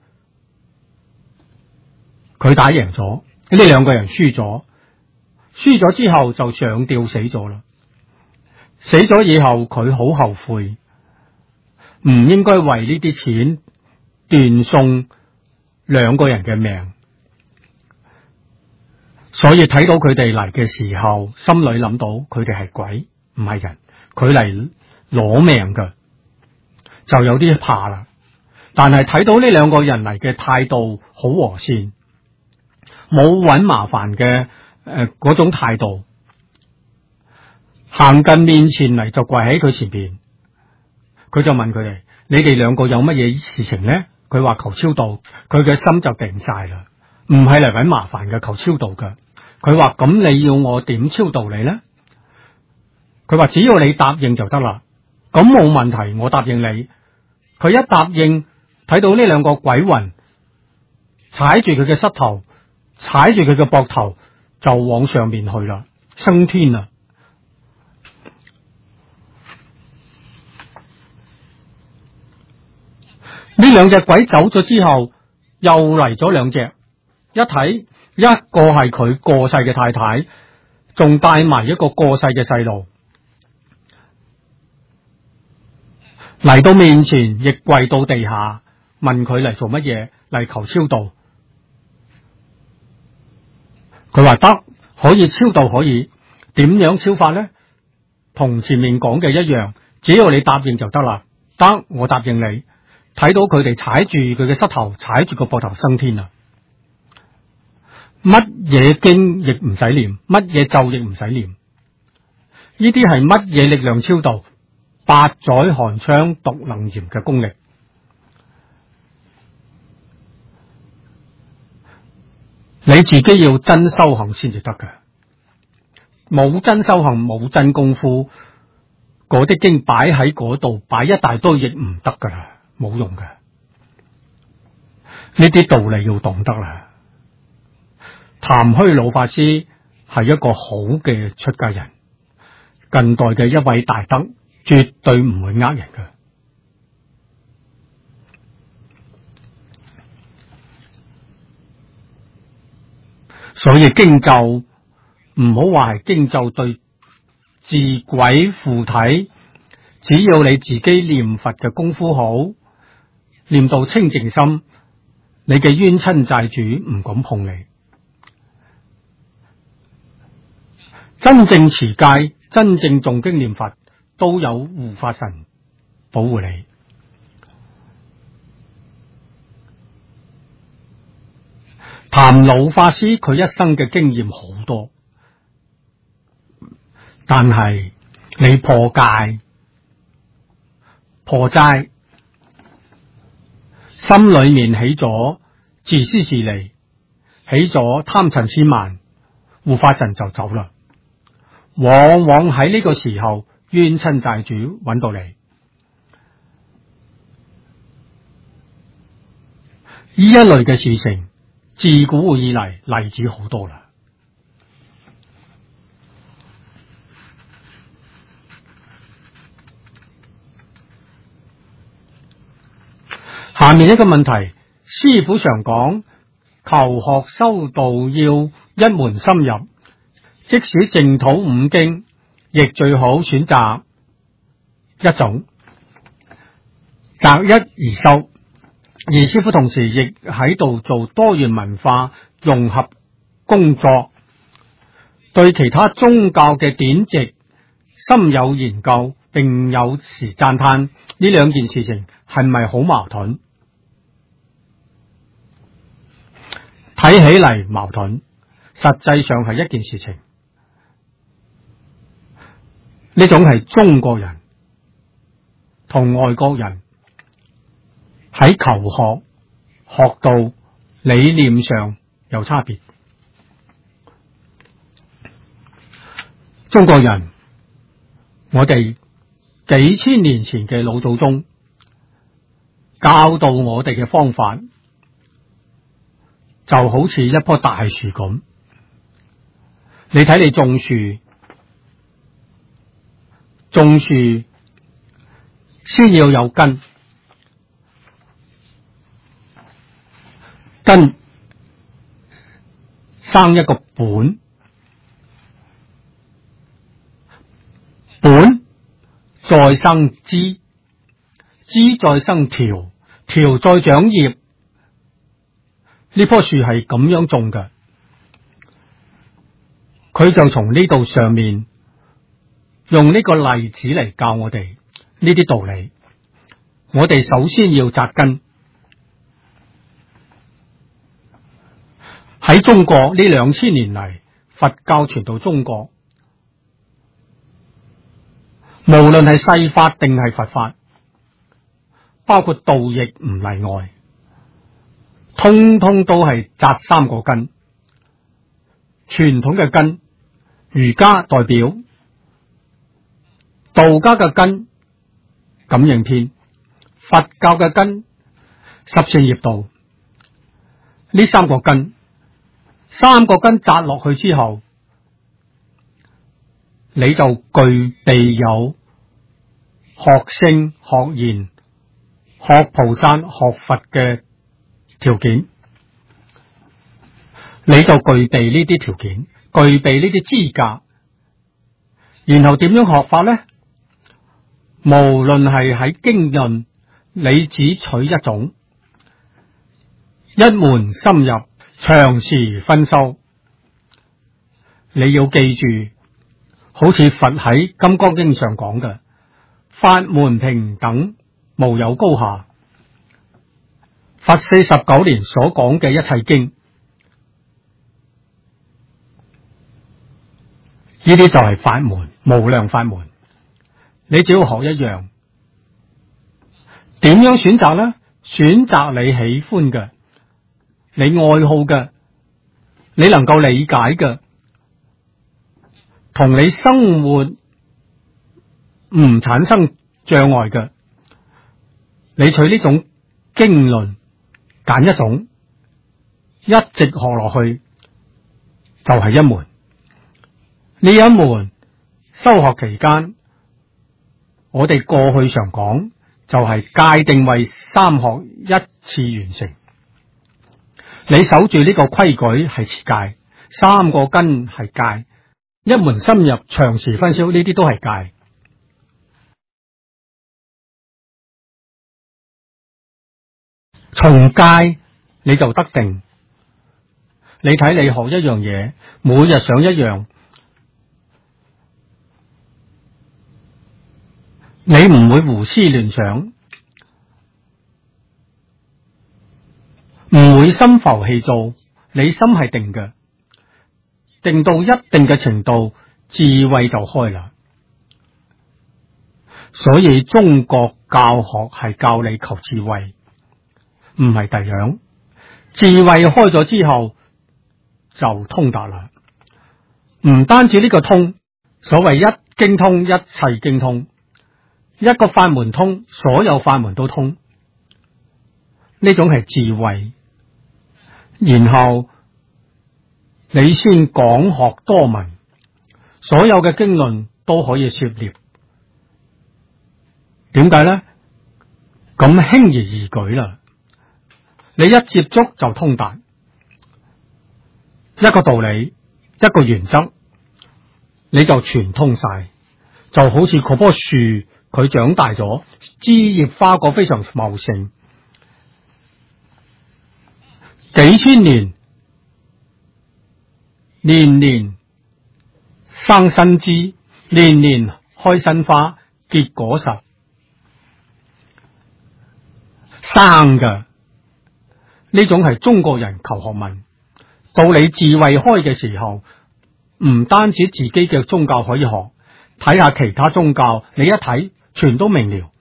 佢打贏咗，呢兩個人輸咗之後就上吊死咗啦。死咗以後佢好後悔，唔應該為呢啲錢斷送兩個人嘅命，所以睇到佢哋嚟嘅時候，心裏諗到佢哋係鬼唔係人，佢嚟攞命㗎，就有啲怕啦。但係睇到呢兩個人嚟嘅態度好和善，冇搵麻煩嘅嗰種態度，行近面前嚟就跪喺佢前邊，佢就問佢哋：你哋兩個有乜嘢事情呢？佢話求超度，佢嘅心就定晒啦，唔係嚟搵麻煩嘅，求超度㗎。佢話：咁你要我點超度你呢？佢話：只要你答應就得啦。咁冇問題，我答應你。佢一答應，睇到呢兩個鬼魂踩住佢嘅膝頭，踩住佢嘅膊頭，就往上面去啦，升天啦。呢兩隻鬼走咗之後，又嚟咗兩隻，一睇一個係佢過世嘅太太，仲帶埋一個過世嘅細路嚟到面前，亦跪到地下問佢嚟做乜嘢，嚟求超度。佢話得，可以超度，可以點樣超法呢？同前面講嘅一樣，只要你答應就得啦。得，我答應你。睇到佢哋踩住佢嘅膝頭，踩住個膊頭升天啦。乜嘢經亦唔使念，乜嘢咒亦唔使念。呢啲係乜嘢力量超度？八載寒窗獨能嚴嘅功力。你自己要真修行先至得嘅，冇真修行冇真功夫，嗰啲經擺喺嗰度擺一大堆亦唔得噶啦，冇用嘅。呢啲道理要懂得啦。譚虛老法師係一個好嘅出家人，近代嘅一位大德，絕對唔會呃人嘅。所以經咒唔好話係經咒對治鬼附體，只要你自己念佛嘅功夫好，念到清淨心，你嘅冤親債主唔敢碰你。真正持戒、真正誦經念佛，都有護法神保護你。譚老法師佢一生嘅經驗好多，但係你破戒、破齋，心裏面起咗自私自利，起咗貪嗔癡慢，護法神就走啦。往往喺呢個時候，冤親債主揾到你。呢一類嘅事情，自古以嚟例子好多啦。下面一個問題，師父常講，求學修道要一門深入，即使淨土五經，亦最好選擇一種，擇一而修。而師父同時亦喺度做多元文化融合工作，對其他宗教嘅典籍深有研究，並有時讚嘆呢兩件事情係咪好矛盾？睇起嚟矛盾，實際上係一件事情。呢種係中國人同外國人喺求學學到理念上有差別。中國人，我哋幾千年前嘅老祖宗教導我哋嘅方法，就好似一棵大樹咁。你睇你種樹， 種樹先要有根，根生一個本，本再生枝，枝再生條，條再長葉。呢棵樹係咁樣種嘅，佢就從呢度上面用呢個例子嚟教我哋呢啲道理。我哋首先要扎根。喺中國呢2000年嚟，佛教傳到中國，無論係世法定係佛法，包括道亦唔例外，通通都係扎三個根。傳統嘅根，儒家代表；道家嘅根，感應篇；佛教嘅根，十善業道。呢三個根，扎落去之後，你就具備有學聖、學賢、學菩薩、學佛嘅條件。你就具備呢啲條件，具備呢啲資格。然後點樣學法呢？無論係喺經論，你只取一種，一門深入，長時熏修。你要記住，好似佛喺《金剛經》上講嘅，法門平等，無有高下。佛49年所講嘅一切經，呢啲就係法門，無量法門。你只要學一樣，點樣選擇呢？選擇你喜歡嘅，你愛好嘅，你能夠理解嘅，同你生活唔產生障礙嘅，你取呢種經論，揀一種，一直學落去，就係一門。呢一門修學期間，我哋過去常講，就係戒定慧三學一次完成。你守住呢個規矩係持戒，三個根係戒，一門深入，長時熏修，呢啲都係戒。從戒你就得定。你睇你學一樣嘢，每日上一樣，你唔會胡思亂想，唔會心浮氣躁，你心係定嘅，定到一定嘅程度，智慧就開啦。所以中國教學係教你求智慧，唔係第樣。智慧開咗之後就通達啦。唔單止呢個通，所謂一經通，一切經通。一個法門通，所有法門都通，呢種係智慧。然後你先廣學多聞，所有嘅經論都可以涉獵。點解呢？咁輕而易舉啦！你一接觸就通達，一個道理，一個原則，你就全通晒。就好似嗰棵樹，佢長大咗，枝葉花果非常茂盛，幾千年，年年生新枝，年年開新花，結果實，生㗎。呢種係中國人求學問。到你智慧開嘅時候，唔單止自己嘅宗教可以學，睇下其他宗教，你一睇全都明了。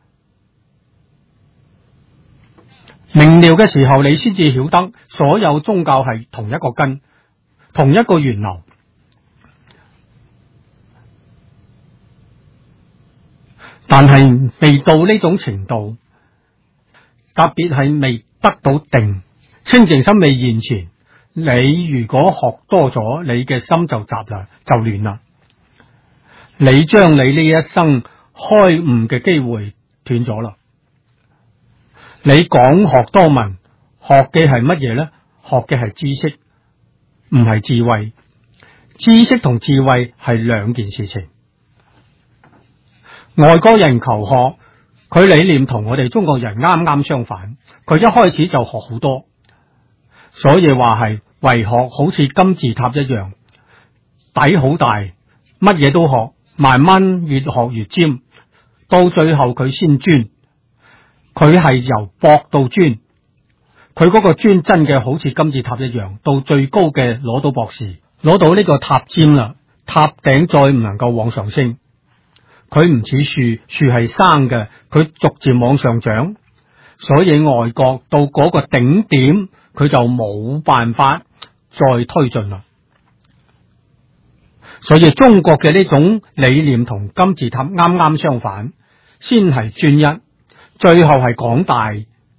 明了嘅時候，你先至曉得所有宗教係同一個根，同一個源流。但係未到呢種程度，特別係未得到定，清淨心未現前，你如果學多咗，你嘅心就雜啦，就亂啦。 你將你呢一生開悟嘅機會斷咗啦。你講學多聞，學嘅係乜嘢呢？學嘅係知識，唔係智慧。知識同智慧係兩件事情。外國人求學，佢理念同我哋中國人啱啱相反。佢一開始就學好多，所以話係為學好似金字塔一樣，底好大，乜嘢都學，慢慢越學越尖，到最後佢先專。佢係由博到專，佢嗰個專真嘅好似金字塔一樣，到最高嘅攞到博士，攞到呢個塔尖啦，塔頂再唔能夠往上升。佢唔似樹，樹係生嘅，佢逐漸往上長，所以外國到嗰個頂點，佢就冇辦法再推進啦。所以中國嘅呢種理念同金字塔啱啱相反，先係專一，最後係廣大，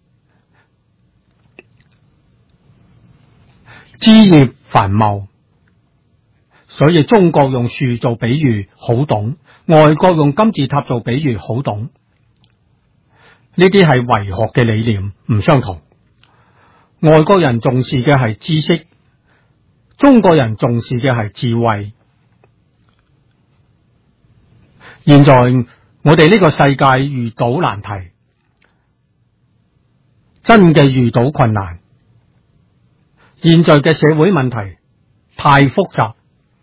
枝葉繁茂。所以中國用樹做比喻好懂，外國用金字塔做比喻好懂。呢啲係為學嘅理念唔相同。外國人重視嘅係知識，中國人重視嘅係智慧。現在我哋呢個世界遇到難題，真嘅遇到困難。現在嘅社會問題太複雜，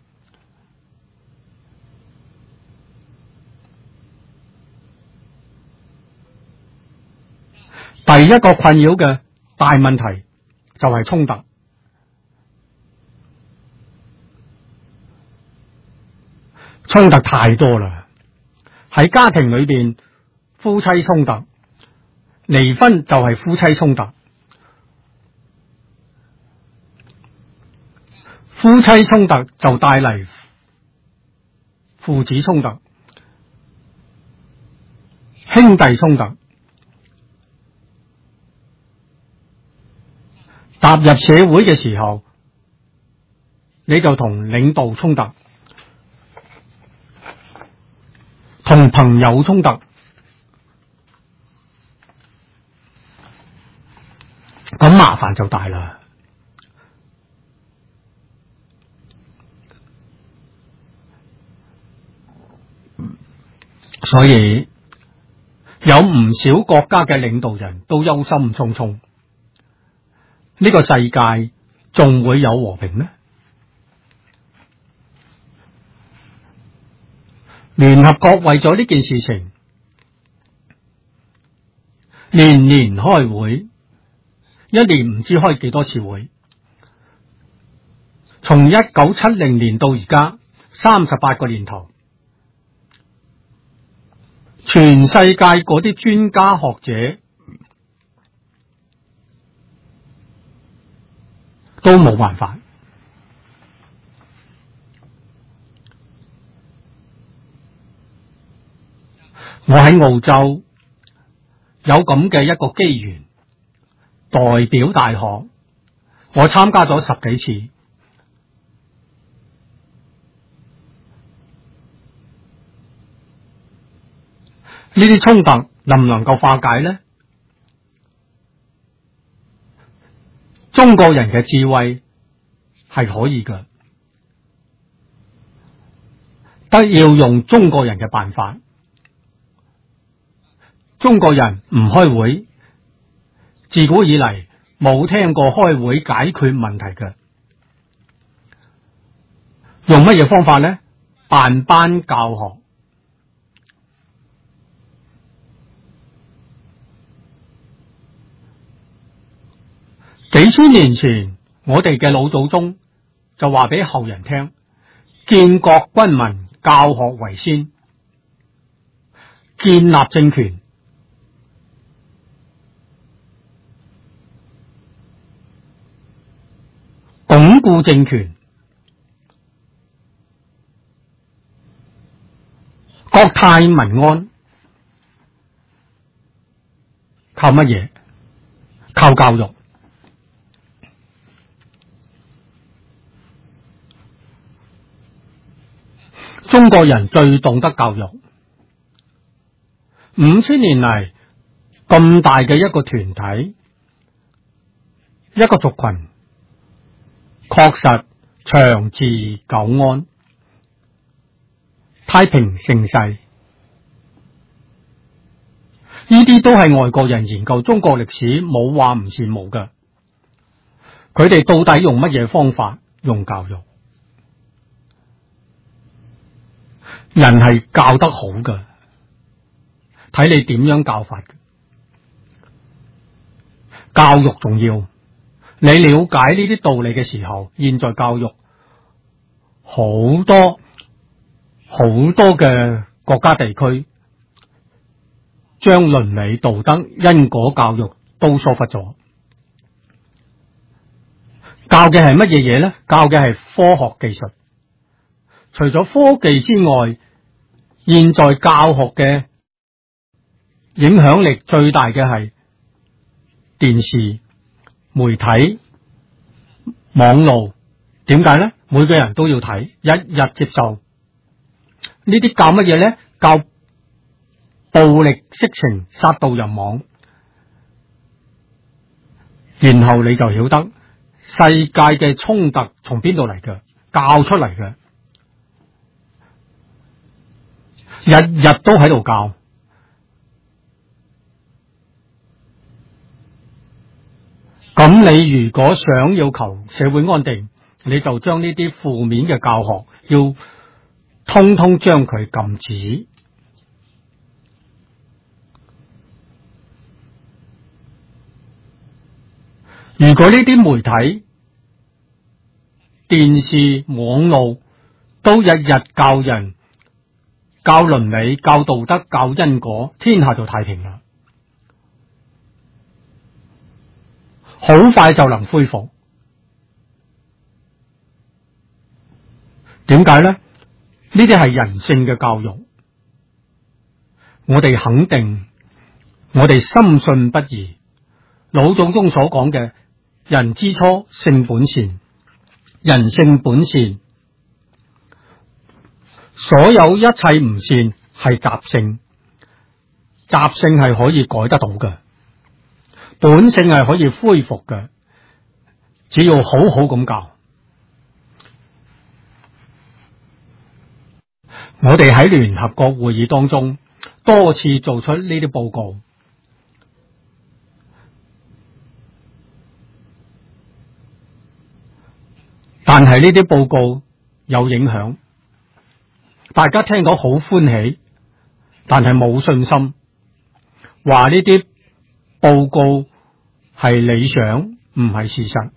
第一個困擾嘅大問題就係衝突。衝突太多啦，喺家庭裏邊，夫妻衝突，離婚就係夫妻衝突，夫妻衝突就帶嚟父子衝突、兄弟衝突。踏入社會嘅時候，你就同領導衝突，同朋友衝突，咁麻煩就大啦。所以有唔少國家嘅領導人都憂心忡忡。呢個世界仲會有和平咩？聯合國為咗呢件事情，年年開會，一年唔知開幾多次會。從1970年到而家38個年頭，全世界嗰啲專家學者都冇辦法。我喺澳洲有咁嘅一個機緣，代表大學，我參加咗10幾次。呢啲衝突能唔能夠化解呢？中國人嘅智慧係可以嘅，得要用中國人嘅辦法。中國人唔開會，自古以嚟冇聽過開會解決問題嘅。用乜嘢方法呢？辦班教學。幾千年前，我哋嘅老祖宗就話俾後人聽，建國軍民，教學為先，建立政權，鞏固政權，國泰民安，靠乜嘢？靠教育。 中國人最懂得教育。5000年嚟咁大嘅一個團體，一個族群，確實長治久安，太平盛世，呢啲都係外國人研究中國歷史冇話唔羨慕嘅。佢哋到底用乜嘢方法？用教育。人係教得好嘅，睇你點樣教法嘅。教育重要，你了解呢啲道理嘅時候，現在教育好多嘅國家地區將倫理道德因果教育都疏忽咗。教嘅係乜嘢嘢呢？教嘅係科學技術。除咗科技之外，現在教學嘅影響力最大嘅係電視、媒體、網絡。點解呢？每個人都要睇，日日接受。呢啲教乜嘢呢？教暴力色情，殺盜淫妄。然後你就曉得世界嘅衝突從邊度嚟嘅，教出嚟嘅。日日都喺度教。咁你如果想要求社會安定，你就將呢啲負面嘅教學要通通將佢禁止。如果呢啲媒體、電視、網絡都日日教人教倫理、教道德、教因果，天下就太平啦，好快就能恢復。點解呢？呢啲係人性嘅教育，我哋肯定，我哋深信不疑。老祖宗所講嘅人之初性本善，人性本善，所有一切唔善係習性，習性係可以改得到嘅，本性係可以恢復嘅，只要好好咁教。我哋喺聯合國會議當中多次做出呢啲報告，但係呢啲報告有影響，大家聽到好歡喜，但係冇信心，話呢啲報告係理想，唔係事實。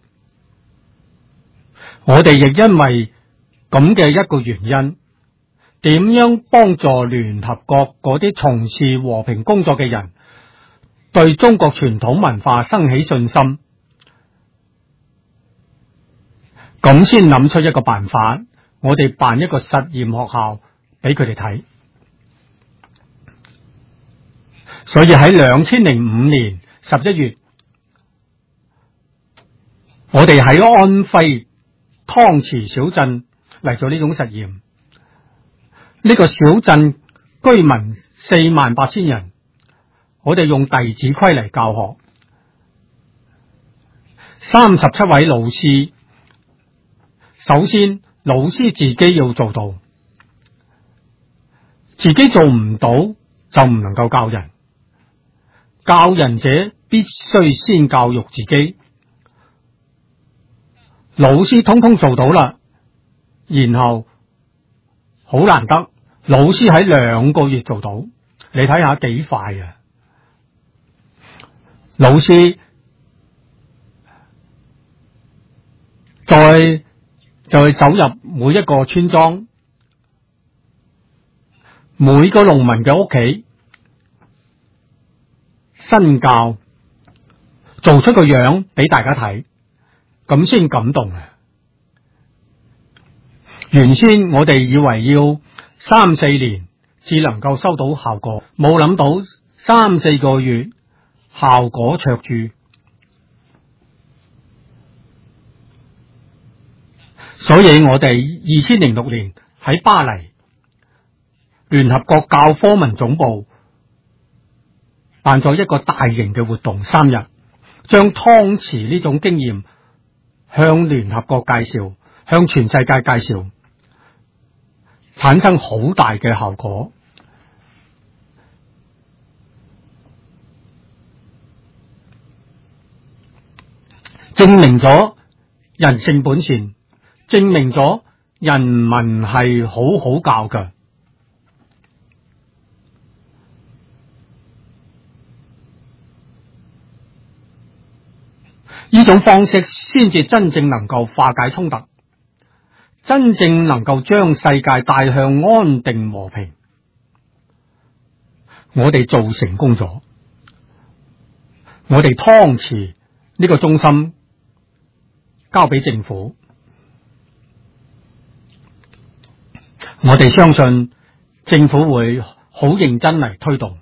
我哋亦因為咁嘅一個原因，點樣幫助聯合國嗰啲從事和平工作嘅人對中國傳統文化生起信心，咁先諗出一個辦法，我哋辦一個實驗學校俾佢哋睇。所以喺2005年11月，我哋喺安徽湯池小鎮嚟做呢種實驗。呢個小鎮居民48000人，我哋用弟子規嚟教學，37位老師。首先，老師自己要做到，自己做唔到就唔能夠教人。教人者必須先教育自己。老師通通做到啦，然後好難得，老師喺2個月做到，你睇下幾快啊！老師再走入每一個村莊，每個農民嘅屋企，身教，做出個樣俾大家睇，咁先感動啊！原先我哋以為要3-4年至能夠收到效果，冇諗到3-4個月效果卓著。所以我哋2006年喺巴黎聯合國教科文總部辦咗一個大型嘅活動，3日，將湯匙呢種經驗向聯合國介紹，向全世界介紹，產生好大嘅效果，證明咗人性本善，證明咗人民係好好教嘅。呢種方式先至真正能夠化解衝突，真正能夠將世界帶向安定和平。我哋做成功咗，我哋湯匙呢個中心交俾政府，我哋相信政府會好認真嚟推動，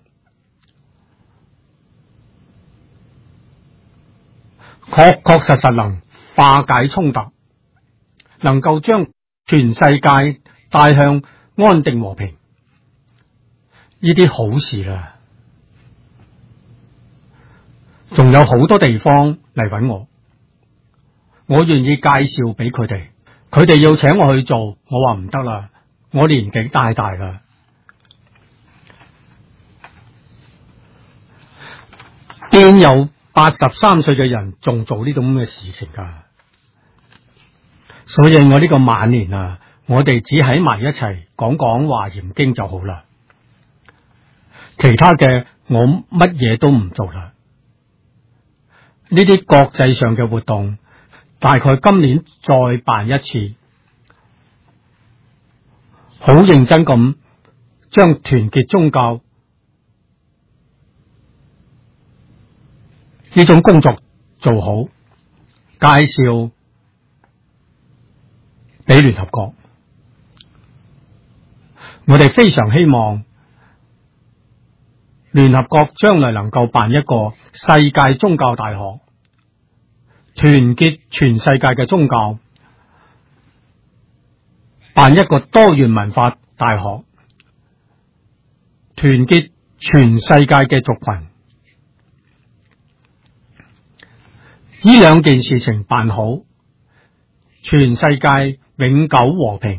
確確實實能化解衝突，能夠將全世界帶向安定和平，呢啲好事啦。仲有好多地方嚟揾我願意介紹俾佢哋，佢哋要請我去做，我話唔得啦，我年紀太大啦。邊有83歲嘅人仲做呢種咁嘅事情噶？所以我呢個晚年啊，我哋只喺埋一齊講講華嚴經就好啦，其他嘅我乜嘢都唔做啦。呢啲國際上嘅活動大概今年再辦一次，好認真咁將團結宗教呢種工作做好，介紹俾聯合國。我哋非常希望聯合國將來能夠辦一個世界宗教大學，團結全世界嘅宗教，辦一個多元文化大學，團結全世界嘅族群。呢兩件事情辦好，全世界永久和平。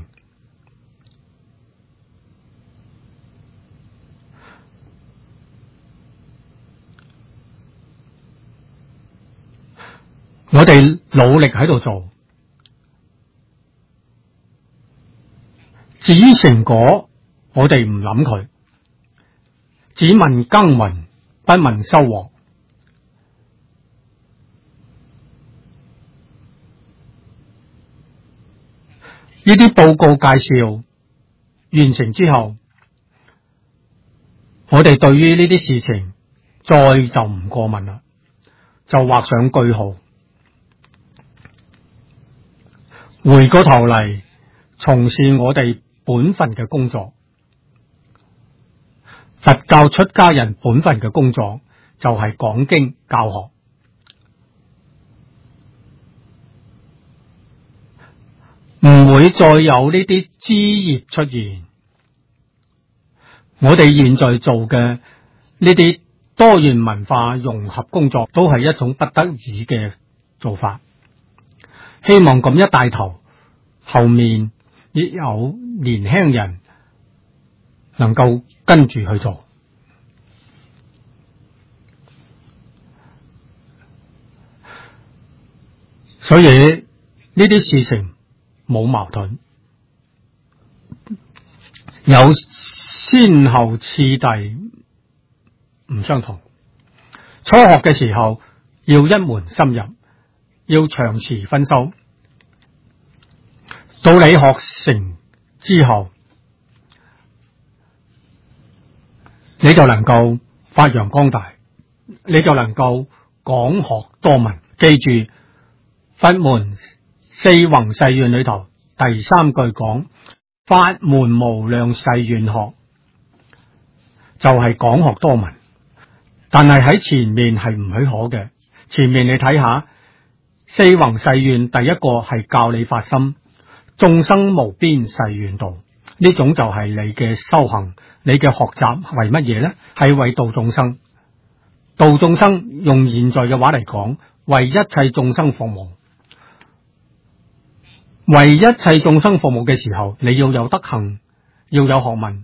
我哋努力喺度做，至於成果，我哋唔諗佢，只問耕耘，不問收穫。呢啲報告介紹完成之後，我哋對於呢啲事情再就唔過問啦，就畫上句號。回過頭嚟從事我哋本分嘅工作，佛教出家人本分嘅工作就係講經教學，唔會再有呢啲枝葉出現。我哋現在做嘅呢啲多元文化融合工作都係一種不得已嘅做法，希望咁一帶頭，後面亦有年輕人能夠跟住去做。所以呢啲事情冇矛盾，有先後次第唔相同。初學嘅時候要一門深入，要長時分修，到你學成之後，你就能夠發揚光大，你就能夠廣學多聞。記住佛門四弘誓願裏頭第3句講法門無量誓願學，就係廣學多聞。但係喺前面係唔許可嘅，前面你睇下四弘誓願，第一個係教你發心，眾生無邊誓願度， 呢種就係你嘅修行，你嘅學習為乜嘢呢？係為度眾生。度眾生用現在嘅話嚟講，為一切眾生服務。為一切眾生服務嘅時候，你要有德行，要有學問。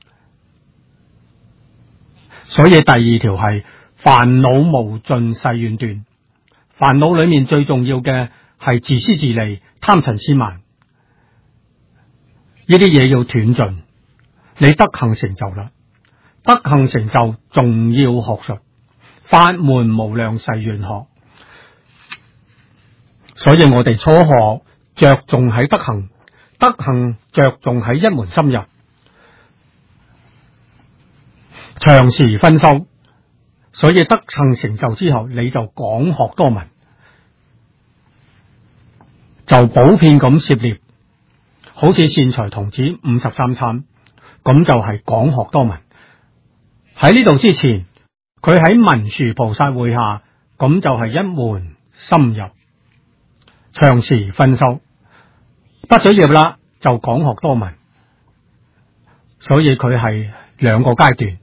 所以第二條係煩惱無盡誓願斷。煩惱裏面最重要嘅係自私自利、貪嗔癡慢，呢啲嘢要斷盡。你德行成就啦，德行成就仲要學術，法門無量誓願學。所以我哋初學着重喺德行，德行着重喺一門深入，長時分修。所以德行成就之後，你就廣學多聞，就普遍咁涉獵，好似善財童子53參，咁就係廣學多聞。喺呢度之前，佢喺文殊菩薩會下，咁就係一門深入，長時分修。畢咗業啦，就廣學多聞。所以佢係兩個階段。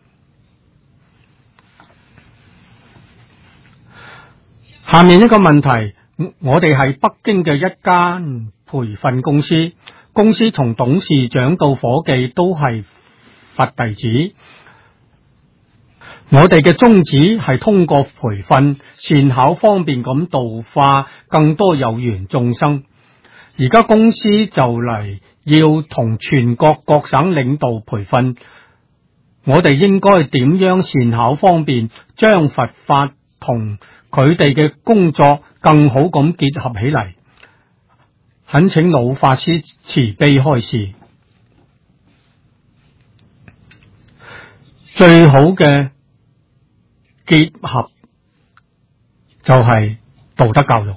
下面一個問題，我哋係北京嘅一間培訓公司，公司從董事長到伙計都係佛弟子。我哋嘅宗旨係通過培訓善巧方便咁度化更多有緣眾生。而家公司就嚟要同全國各省領導培訓，我哋應該點樣善巧方便將佛法同佢哋嘅工作更好咁結合起嚟？懇請老法師慈悲開示。最好嘅結合就係道德教育。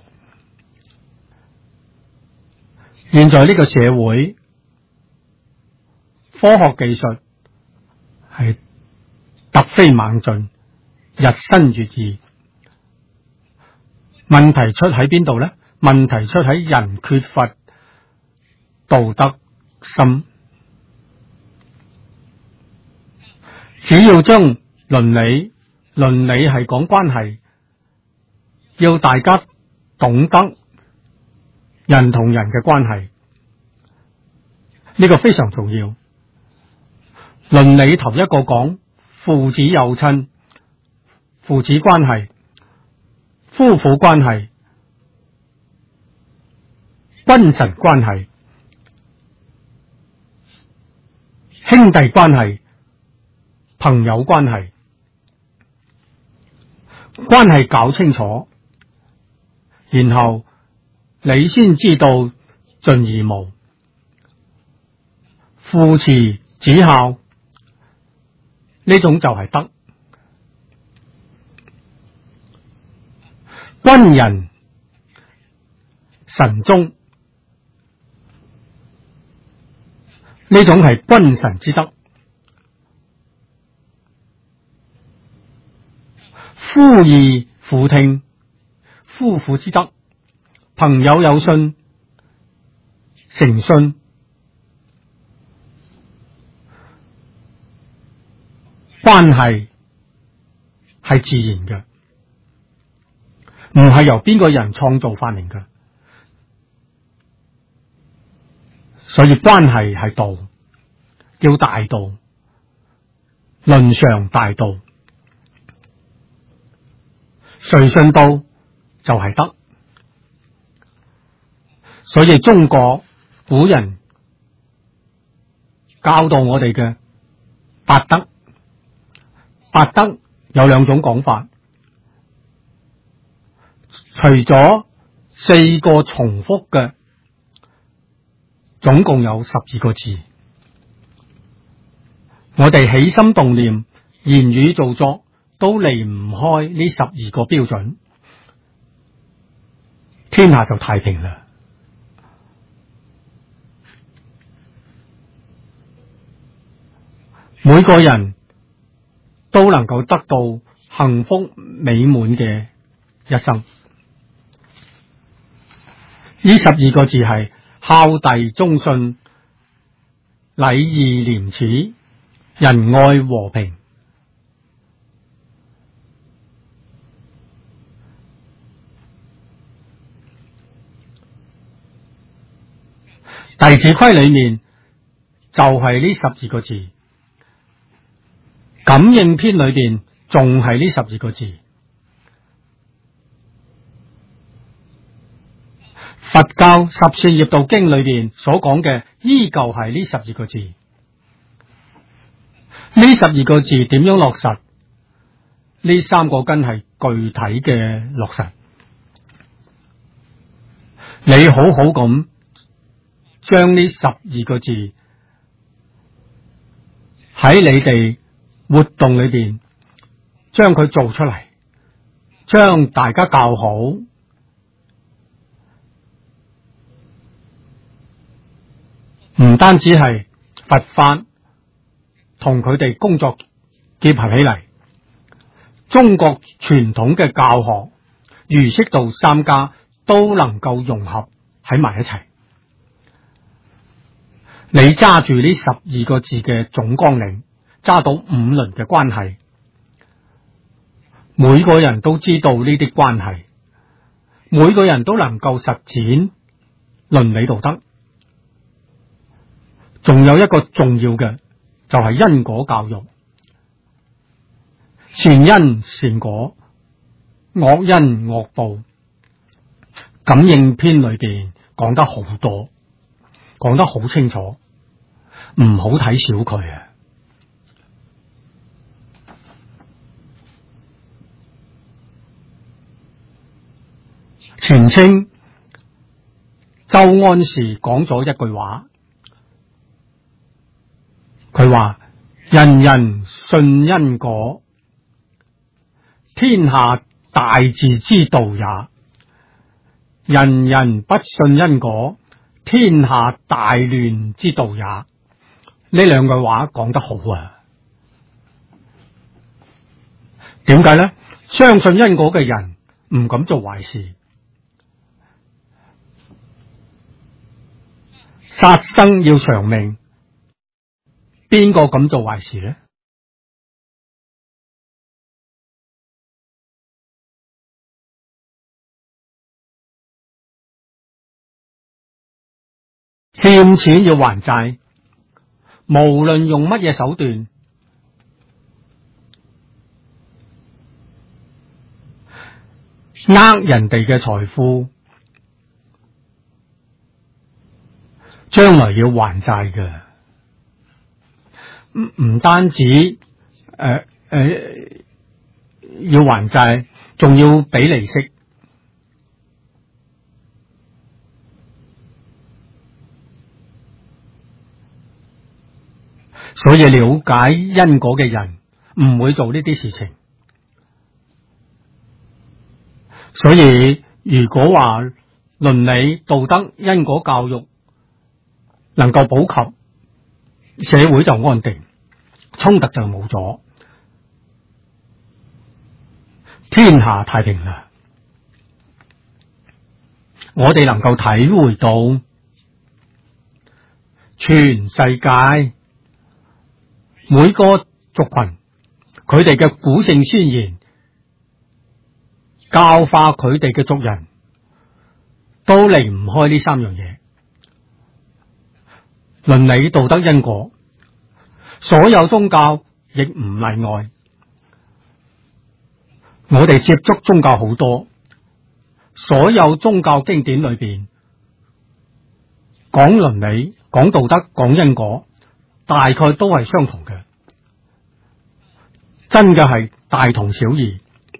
現在呢個社會，科學技術係突飛猛進，日新月異。問題出喺邊度呢？問題出喺人缺乏道德心。只要將倫理係講關係，要大家懂得人同人嘅關係，呢個非常重要。倫理頭一個講父子有親、父子關係、夫婦關係、君臣關係、兄弟關係、朋友關係，關係搞清楚，然後你先知道盡而無，父慈子孝，呢種就係德。君仁臣忠，呢種係君臣之德。夫義婦聽，夫婦之德。朋友有信，誠信。關係係自然嘅，唔係由邊個人創造發明嘅。所以關係係道，叫大道，倫常大道。誰信道就係德。所以中國古人教導我哋嘅八德，八德有兩種講法，除咗4個重複嘅，總共有12個字。我哋起心動念、言語造作都離唔開呢12個標準，天下就太平啦。每個人都能夠得到幸福美滿嘅一生。呢12個字係孝弟忠信、 禮義廉恥、仁愛和平。弟子規裏面就係呢12個字，感應篇裏邊仲係呢12個字。佛教14業道經裏邊所講嘅依舊係呢12個字。呢12個字點樣落實？呢3個根係具體嘅落實。你好好咁將呢12個字喺你哋活動裏邊將佢做出嚟，將大家教好，唔單止係佛法同佢哋工作結合起嚟，中國傳統嘅教學儒釋道3家都能夠融合喺埋一齊。你揸住呢12個字嘅總綱領，揸到5倫嘅關係，每個人都知道呢啲關係，每個人都能夠實踐倫理道德。仲有一個重要嘅就係因果教育，善因善果，惡因惡報。感應篇裏邊講得好多，講得好清楚，唔好睇小佢啊！前清周安時講咗一句話，佢話：人人信因果，天下大治之道也；人人不信因果，天下大亂之道也。呢兩句話講得好啊！點解呢？相信因果嘅人唔敢做壞事，殺生要償命，邊個敢做壞事呢？欠錢要還債，無論用乜嘢手段，人哋嘅財富，將來要還債嘅，唔單止要還債，仲要俾利息。所以了解因果嘅人唔會做呢啲事情。所以如果話倫理道德因果教育能夠普及，社會就安定，衝突就冇咗，天下太平啦。我哋能夠體會到全世界每個族群佢哋嘅古聖先賢教化佢哋嘅族人，都離唔開呢3樣嘢：倫理道德因果。所有宗教亦唔例外。我哋接觸宗教好多，所有宗教經典裏邊講倫理、講道德、講因果，大概都係相同嘅，真嘅係大同小異。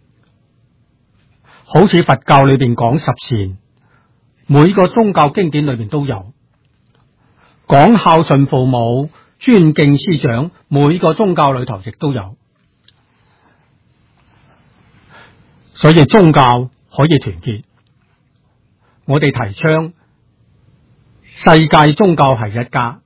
好似佛教裏邊講10善，每個宗教經典裏邊都有講孝順父母、尊敬師長，每個宗教裏頭亦都有。所以宗教可以團結。我哋提倡世界宗教係一家，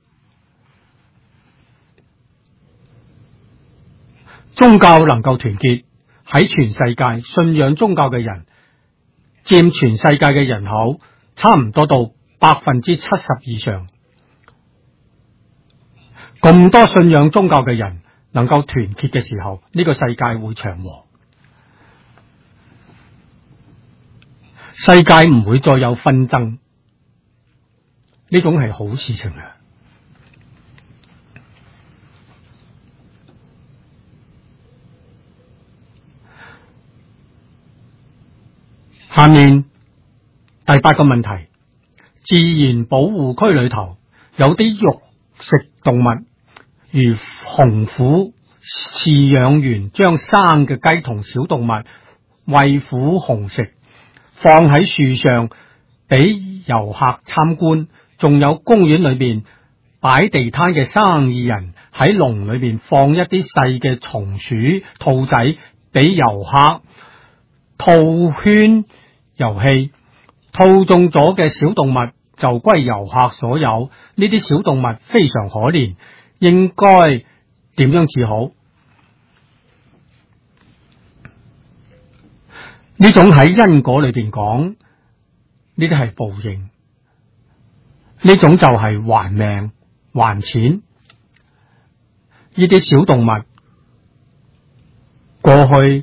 宗教能夠團結，喺全世界信仰宗教嘅人佔全世界嘅人口差唔多到70%以上。 咁多信仰宗教嘅人能夠團結嘅時候，呢個世界會祥和，世界唔會再有紛爭，呢種係好事情啊！下面第8個問題，自然保護區裏頭有啲肉食動物，如熊虎飼養員將生嘅雞同小動物餵虎熊食，放喺樹上俾遊客參觀，仲有公園裏邊擺地攤嘅生意人喺籠裏邊放一啲細嘅松鼠、兔仔俾遊客套圈遊戲，套中咗嘅小動物就歸遊客所有。呢啲小動物非常可憐，應該點樣治好？呢種喺因果裏邊講，呢啲係報應，呢種就係還命還錢。呢啲小動物過去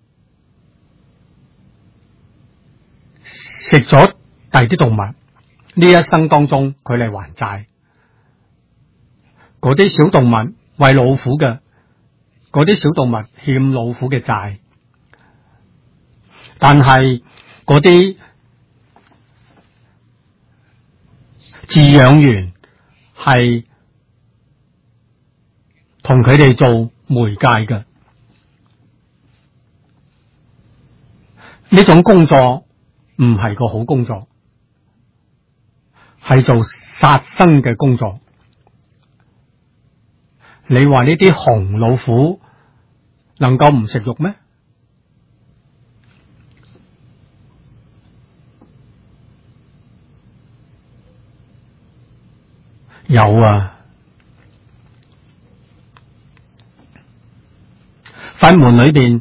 食咗第啲動物，呢一生當中佢嚟還債。嗰啲小動物餵老虎嘅，嗰啲小動物欠老虎嘅債。但係嗰啲飼養員係同佢哋做媒介嘅，呢種工作唔係個好工作，係做殺生嘅工作。你話呢啲熊老虎能夠唔食肉咩？有啊，佛門裏邊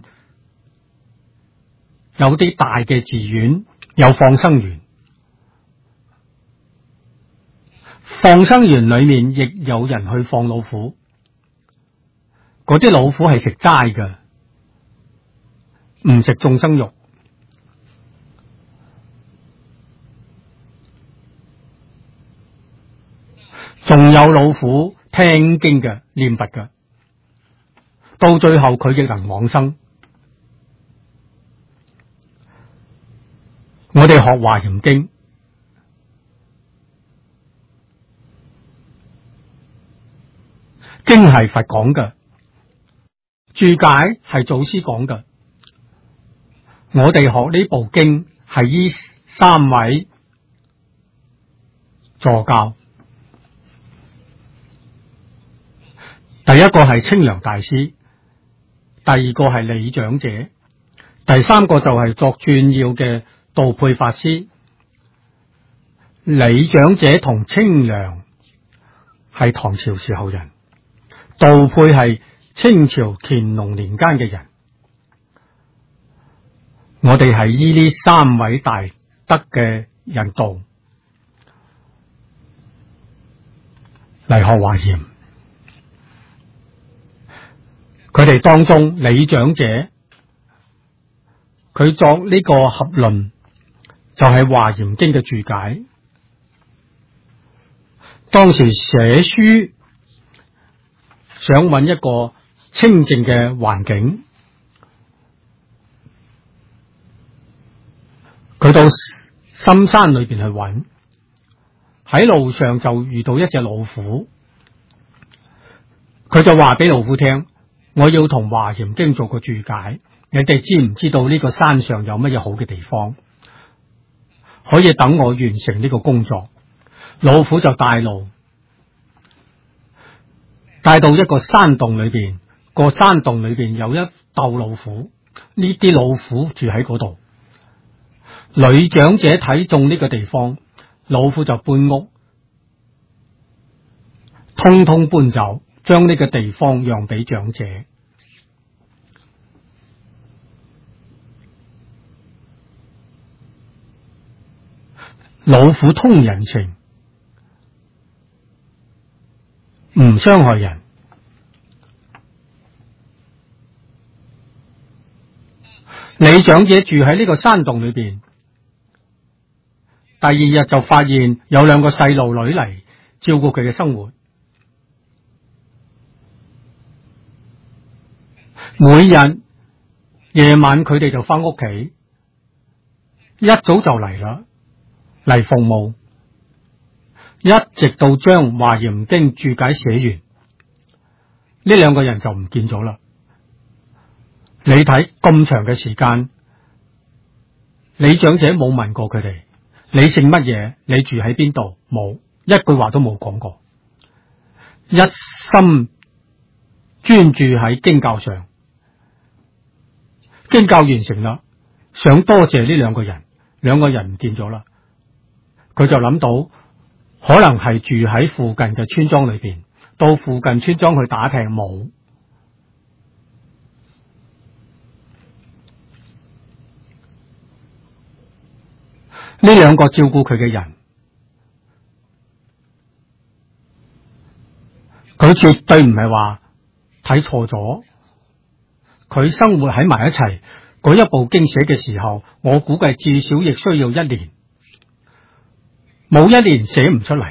有啲大嘅寺院，有放生園，放生園裏面亦有人去放老虎。嗰啲老虎係食齋嘅，唔食眾生肉。仲有老虎聽經嘅、念佛嘅，到最後佢亦能往生。我哋學華嚴經，經係佛講嘅，注解係祖師講嘅。我哋學呢部經係依3位助教。第一個係清涼大師，第二個係李長者，第三個就係作鑽要嘅道配法師。李長者同清涼係唐朝時候人，道配係清朝乾隆年間嘅人。我哋係依呢3位大德嘅引導嚟學華嚴。佢哋當中李長者，佢作呢個合論就係華嚴經嘅注解。當時寫書想揾一個清靜嘅環境，佢到深山裏邊去揾，喺路上就遇到一隻老虎，佢就話俾老虎聽，我要同華嚴經做個注解，你哋知唔知道呢個山上有乜嘢好嘅地方，可以等我完成呢個工作？老虎就帶路，帶到一個山洞裏邊，個山洞裏邊有一竇老虎，呢啲老虎住喺嗰度。女長者睇中呢個地方，老虎就搬屋，通通搬走，將呢個地方讓俾長者。老虎通人情， 唔傷害人。李長者住喺呢個山洞裏邊，第二日就發現有兩個細路女嚟照顧佢嘅生活。每日夜晚佢哋就翻屋企，一早就嚟啦，嚟服務，一直到將華嚴經注解寫完，呢兩個人就唔見咗啦。你睇咁長嘅時間，李長者冇問過佢哋，你姓乜嘢？你住喺邊度？冇，一句話都冇講過，一心專注喺經教上。經教完成啦，想多謝呢兩個人，兩個人唔見咗啦，佢就諗到可能係住喺附近嘅村莊裏邊，到附近村莊去打聽，冇。呢兩個照顧佢嘅人，佢絕對唔係話睇錯咗。佢生活喺埋一齊，嗰一部經寫嘅時候，我估計至少亦需要1年，冇1年寫唔出嚟。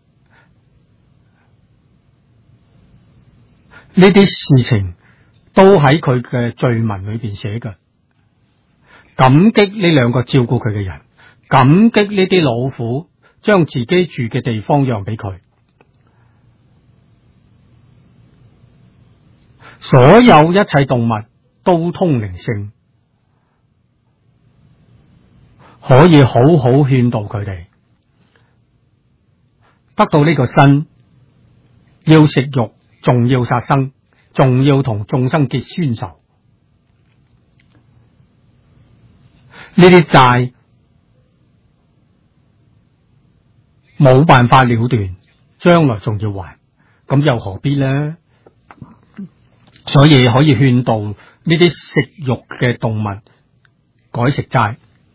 呢啲事情都喺佢嘅序文裏邊寫嘅，感激呢兩個照顧佢嘅人，感激呢啲老虎將自己住嘅地方讓俾佢。所有一切動物都通靈性，可以好好勸導佢哋得到呢個身，要食肉，仲要殺生，仲要同眾生結冤仇。呢啲債冇辦法了斷，將來仲要還，咁又何必呢？所以可以勸導呢啲食肉嘅動物改食齋。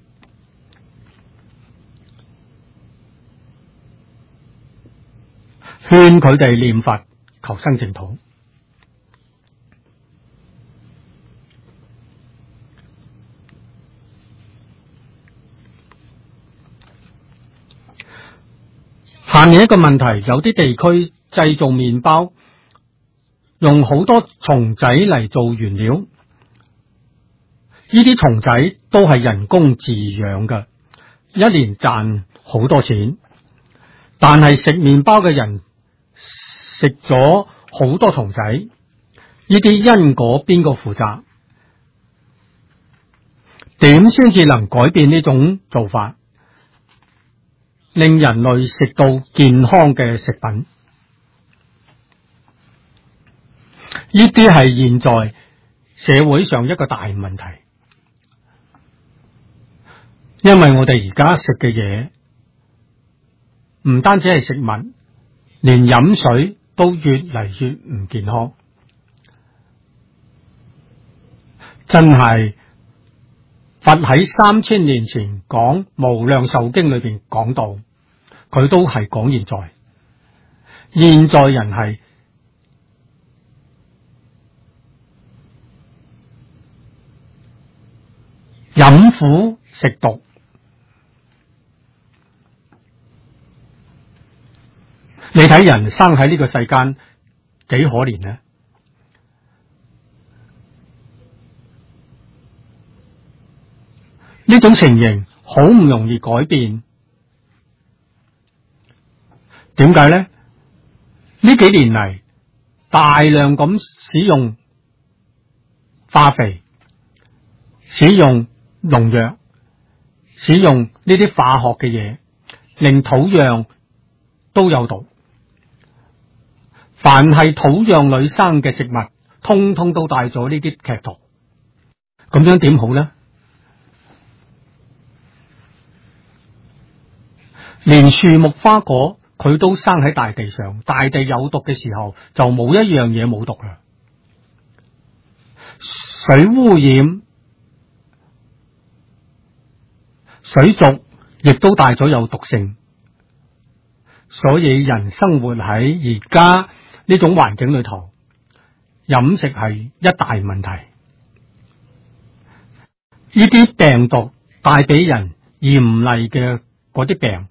勸佢哋念佛求生淨土。下面一個問題，有啲地區製造麵包用好多蟲仔嚟做原料，呢啲蟲仔都係人工飼養嘅，一年賺好多錢，但係食麵包嘅人食咗好多蟲仔，呢啲因果邊個負責？點先至能改變呢種做法，令人類食到健康嘅食品？呢啲係現在社會上一個大問題，因為我哋而家食嘅嘢唔單止係食物，連飲水都越嚟越唔健康。真係佛喺3000年前講《無量壽經》裏邊講到，佢都係講現在人係飲苦食毒。你睇人生喺呢個世間幾可憐呢？呢種情形好唔容易改變。點解呢？呢幾年嚟大量咁使用化肥，使用農藥，使用呢啲化學嘅嘢，令土壤都有毒。凡係土壤裏生嘅植物，通通都帶咗呢啲劇毒。咁樣點好呢？連樹木花果佢都生喺大地上，大地有毒嘅時候，就冇一樣嘢冇毒啦。水污染，水族亦都帶咗有毒性。所以人生活喺而家呢種環境裏頭，飲食係一大問題。呢啲病毒帶俾人嚴厲嘅嗰啲病，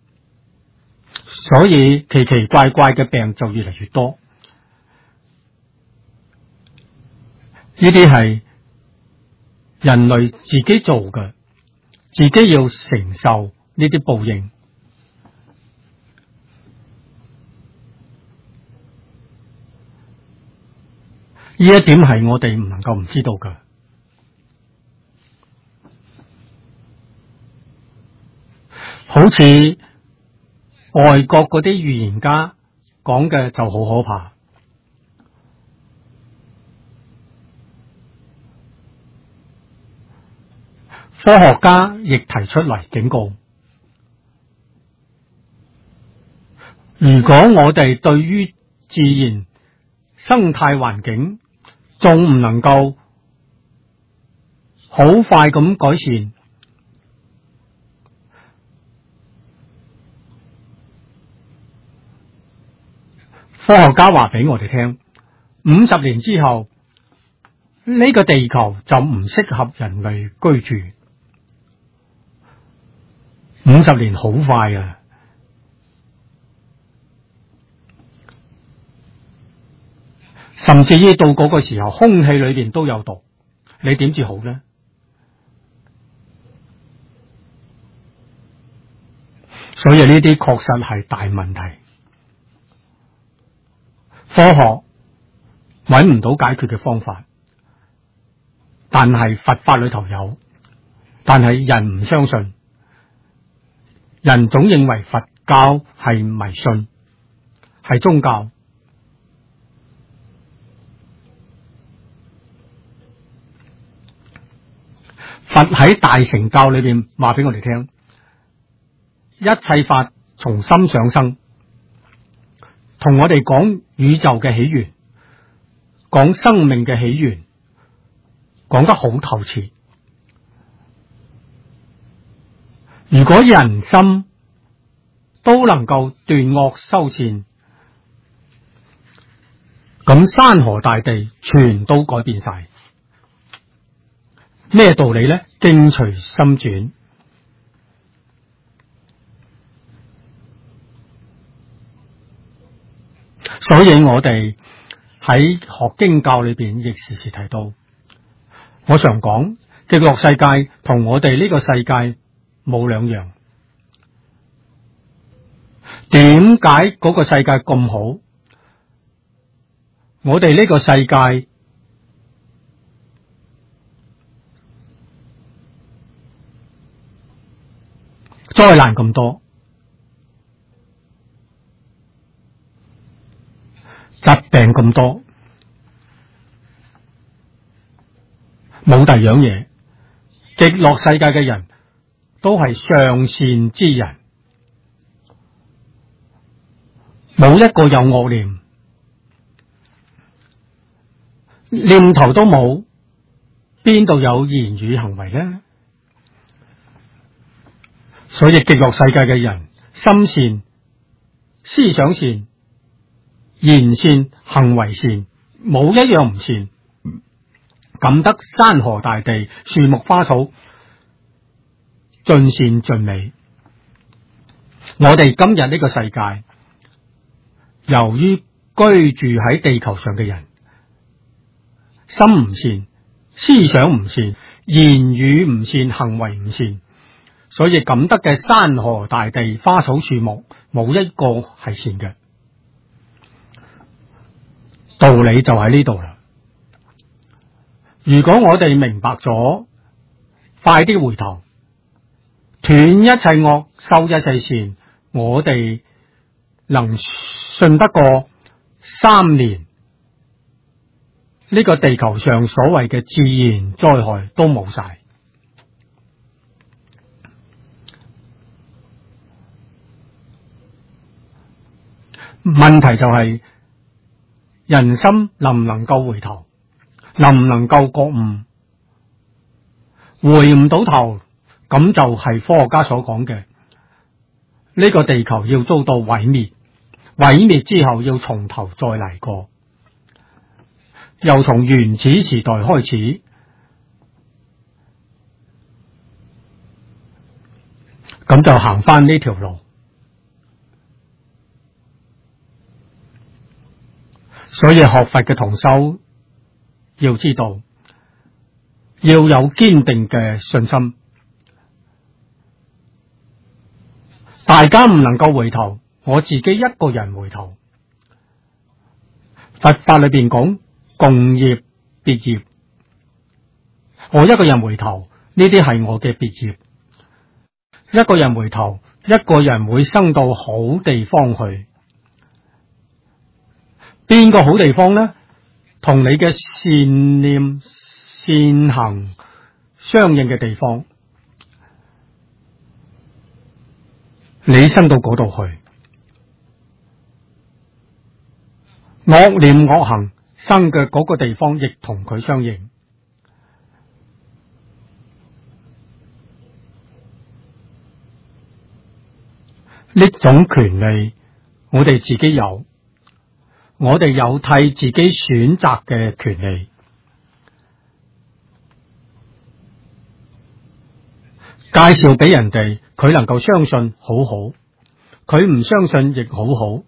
所以奇奇怪怪嘅病就越嚟越多。呢啲係人類自己做嘅，自己要承受呢啲報應。呢一點係我哋唔能夠唔知道嘅。好似外國嗰啲預言家講嘅就好可怕。科學家亦提出嚟警告，如果我哋對於自然生態環境仲唔能夠好快咁改善，科學家話俾我哋聽，50年之後呢個地球就唔適合人類居住。50年好快啊！甚至於到嗰個時候，空氣裏邊都有毒，你點至好呢？所以呢啲確實係大問題，科學揾唔到解決嘅方法，但係佛法裏頭有，但係人唔相信。人總認為佛教係迷信，係宗教。佛喺大乘教裏邊話俾我哋聽，一切法從心想生，同我哋講宇宙嘅起源，講生命嘅起源，講得好透徹。如果人心都能夠斷惡修善，咁山河大地全都改變晒。咩道理呢？境隨心轉。所以我哋喺學經教裏邊亦時時提到，我常講極樂世界同我哋呢個世界冇兩樣。點解嗰個世界咁好？我哋呢個世界災難咁多，疾病咁多，冇第二樣嘢。極樂世界嘅人都係上善之人，冇一個有惡念，念頭都冇，邊度有言語行為呢？所以極樂世界嘅人心善、思想善、言善、行為善，冇一樣唔善，感得山河大地、樹木花草盡善盡美。我哋今日呢個世界，由於居住喺地球上嘅人心唔善、思想唔善、言語唔善、行為唔善，所以感得嘅山河大地、花草樹木冇一個係善嘅。道理就喺呢度啦。如果我哋明白咗，快啲回頭，斷一切惡，修一切善，我哋能信得過3年，呢個地球上所謂嘅自然災害都冇晒。問題就係人心能唔能夠回頭，能唔能夠覺悟？回唔到頭，咁就係科學家所講嘅呢個地球要遭到毀滅。 毀滅之後要從頭再嚟過，又從原始時代開始，咁就行返呢條路。所以學佛嘅同修要知道，要有堅定嘅信心。大家唔能夠回頭，我自己一個人回頭。佛法裏邊講共業別業，我一個人回頭，呢啲係我嘅別業。一個人回頭，一個人會生到好地方去。邊個好地方呢？同你嘅善念善行相應嘅地方，你生到嗰度去。惡念惡行生嘅嗰個地方亦同佢相應。呢種權利我哋自己有，我哋有替自己選擇嘅權利。介紹俾人哋，佢能夠相信好好，佢唔相信亦好好。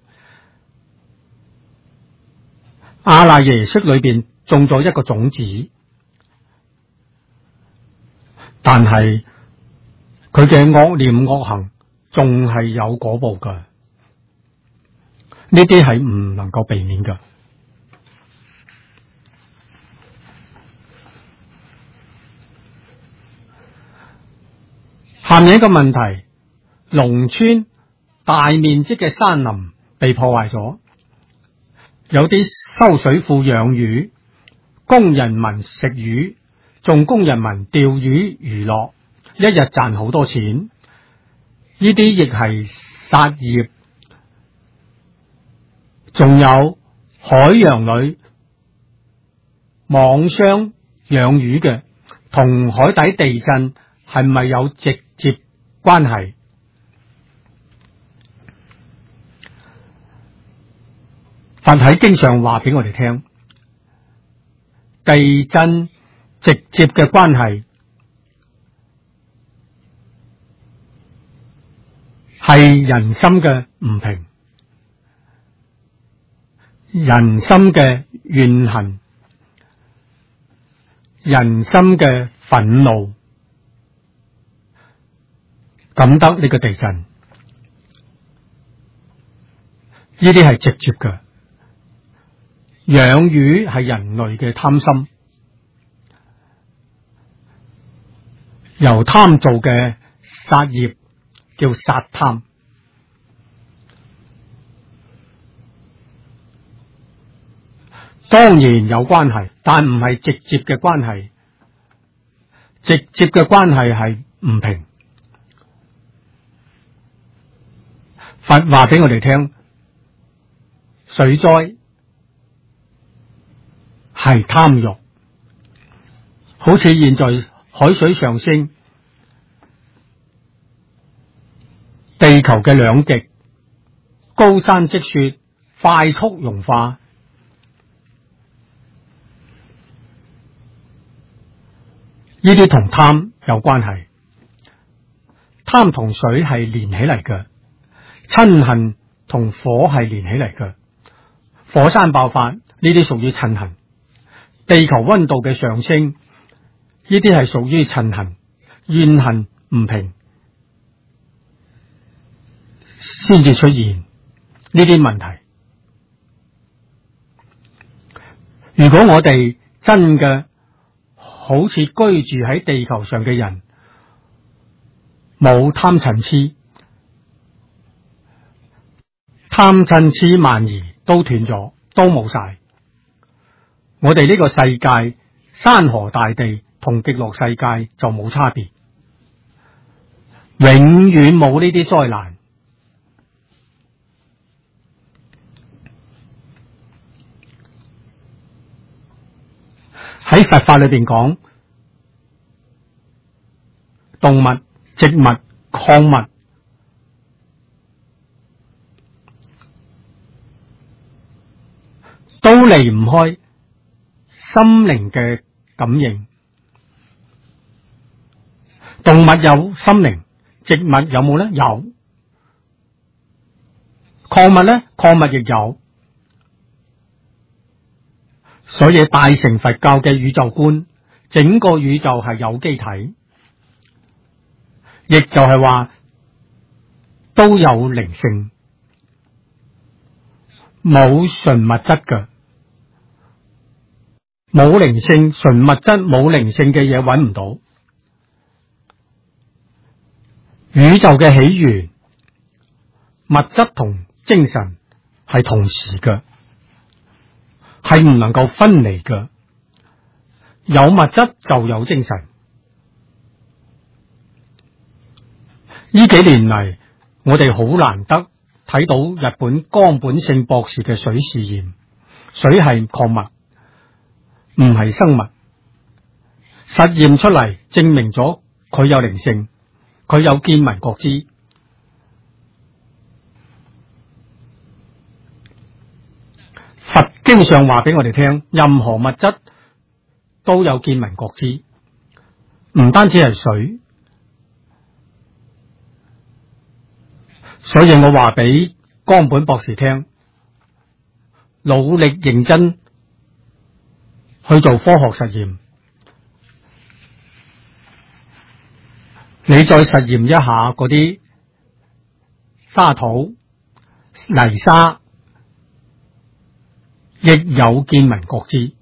阿賴耶識裏邊種咗一個種子，但係佢嘅惡念惡行仲係有果報㗎，呢啲係唔能夠避免㗎。下面一個問題，農村大面積嘅山林被破壞咗，有啲收水庫養魚，供人民食魚，仲供人民釣魚娛樂，一日賺好多錢。呢啲亦係殺業。仲有海洋裏網箱養魚嘅，同海底地震係咪有直接關係？佛喺經上話俾我哋聽，地震直接嘅關係係人心嘅唔平，人心嘅怨恨，人心嘅憤怒，感得呢個地震，呢啲係直接嘅。養魚係人類嘅貪心，由貪做嘅殺業叫殺貪。當然有關係，但唔係直接嘅關係。直接嘅關係係唔平。佛話俾我哋聽，水災係貪欲，好似現在海水上升，地球嘅兩極，高山積雪快速融化，呢啲同貪有關係。貪同水係連起嚟嘅，嗔恨同火係連起嚟嘅。火山爆發，呢啲屬於嗔恨。地球溫度嘅上升，呢啲係屬於嗔恨。怨恨唔平先至出現呢啲問題。如果我哋真嘅好似居住喺地球上嘅人，冇貪嗔痴，貪嗔痴慢疑都斷咗，都冇晒。我哋呢個世界山河大地同極樂世界就冇差別，永遠冇呢啲災難。喺佛法裏邊講，動物、植物、礦物都離唔開心靈嘅感應。動物有心靈，植物有冇呢？有。礦物呢？礦物亦有。所以大乘佛教嘅宇宙觀，整個宇宙係有機體，亦就係話都有靈性，冇純物質嘅，冇靈性，純物質冇靈性嘅嘢揾唔到。宇宙嘅起源，物質同精神係同時嘅，係唔能夠分離嘅。有物質就有精神。呢幾年嚟，我哋好難得睇到日本岡本勝博士嘅水試驗。水係礦物，唔係生物。實驗出嚟證明咗佢有靈性，佢有見聞覺知。佛經上話俾我哋聽，任何物質都有見聞覺知，唔單止係水。所以我話俾岡本博士聽，努力認真去做科學實驗。你再實驗一下嗰啲沙土、泥沙，亦有見聞覺知。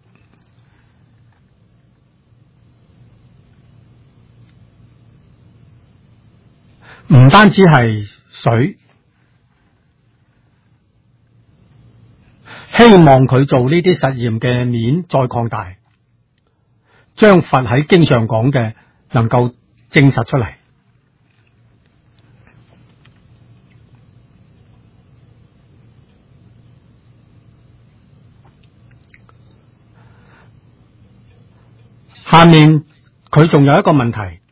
唔單止係水，希望佢做呢啲實驗嘅面再擴大，將佛喺經上講嘅能夠證實出嚟。下面佢仲有一個問題。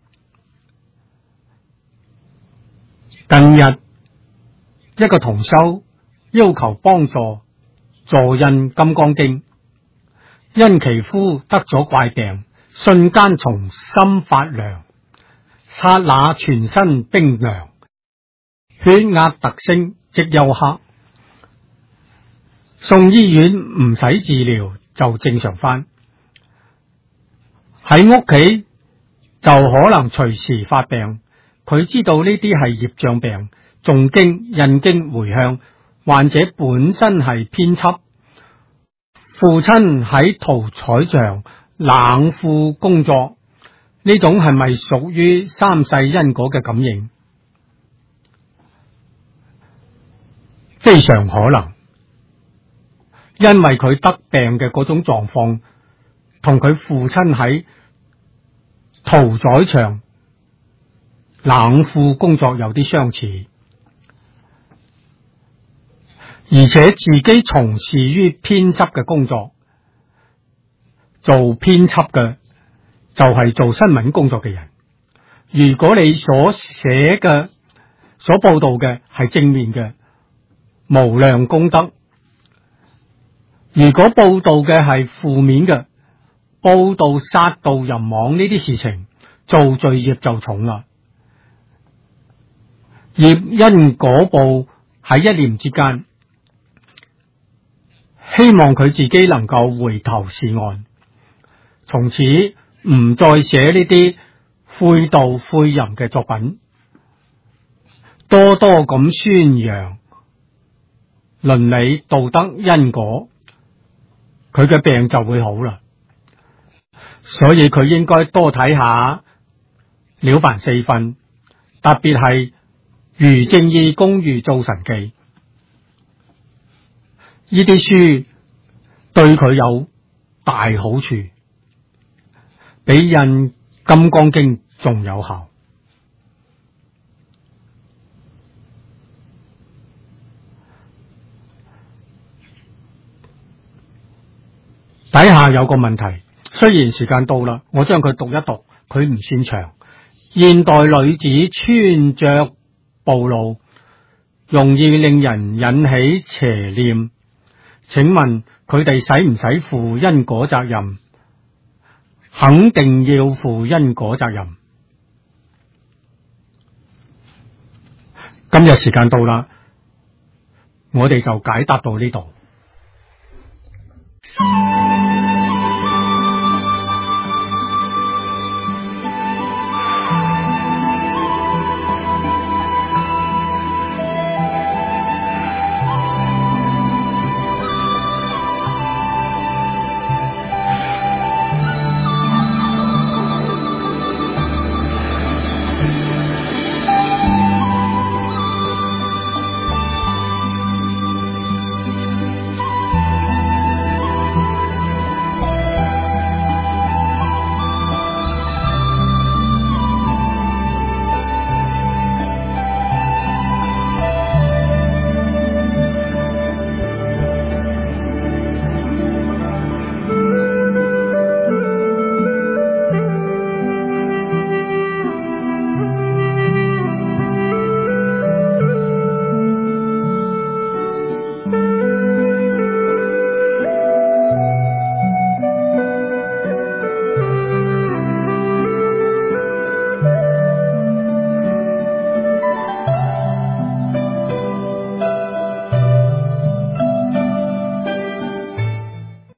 近日一個同修要求幫助助印金剛經，因其夫得咗怪病，瞬間從心發涼，剎那全身冰涼，血壓突升，即休克。送醫院唔使治療就正常翻，喺屋企就可能隨時發病。佢知道呢啲係業障病，誦經、印經、回向，患者本身係編輯，父親喺屠宰場冷庫工作，呢種係咪屬於三世因果嘅感應？非常可能，因為佢得病嘅嗰種狀況，同佢父親喺屠宰場冷庫工作有啲相似，而且自己從事於編輯嘅工作。做編輯嘅就係做新聞工作嘅人。如果你所寫嘅、所報道嘅係正面嘅，無量功德；如果報道嘅係負面嘅，報道殺盜淫妄呢啲事情，做罪業就重啦。業因果報喺一念之間，希望佢自己能夠回頭是岸，從此唔再寫呢啲誨盜誨淫嘅作品，多多咁宣揚倫理道德因果，佢嘅病就會好啦。所以佢應該多睇下了凡四訓，特別係如正義公如造神記，呢啲書對佢有大好處，比印金剛經仲有效。底下有個問題，雖然時間到啦，我將佢讀一讀，佢唔算長。現代女子穿着暴露，容易令人引起邪念， 請問佢哋使唔使負因果責任？肯定要負因果責任。今日時間到啦，我哋就解答到呢度。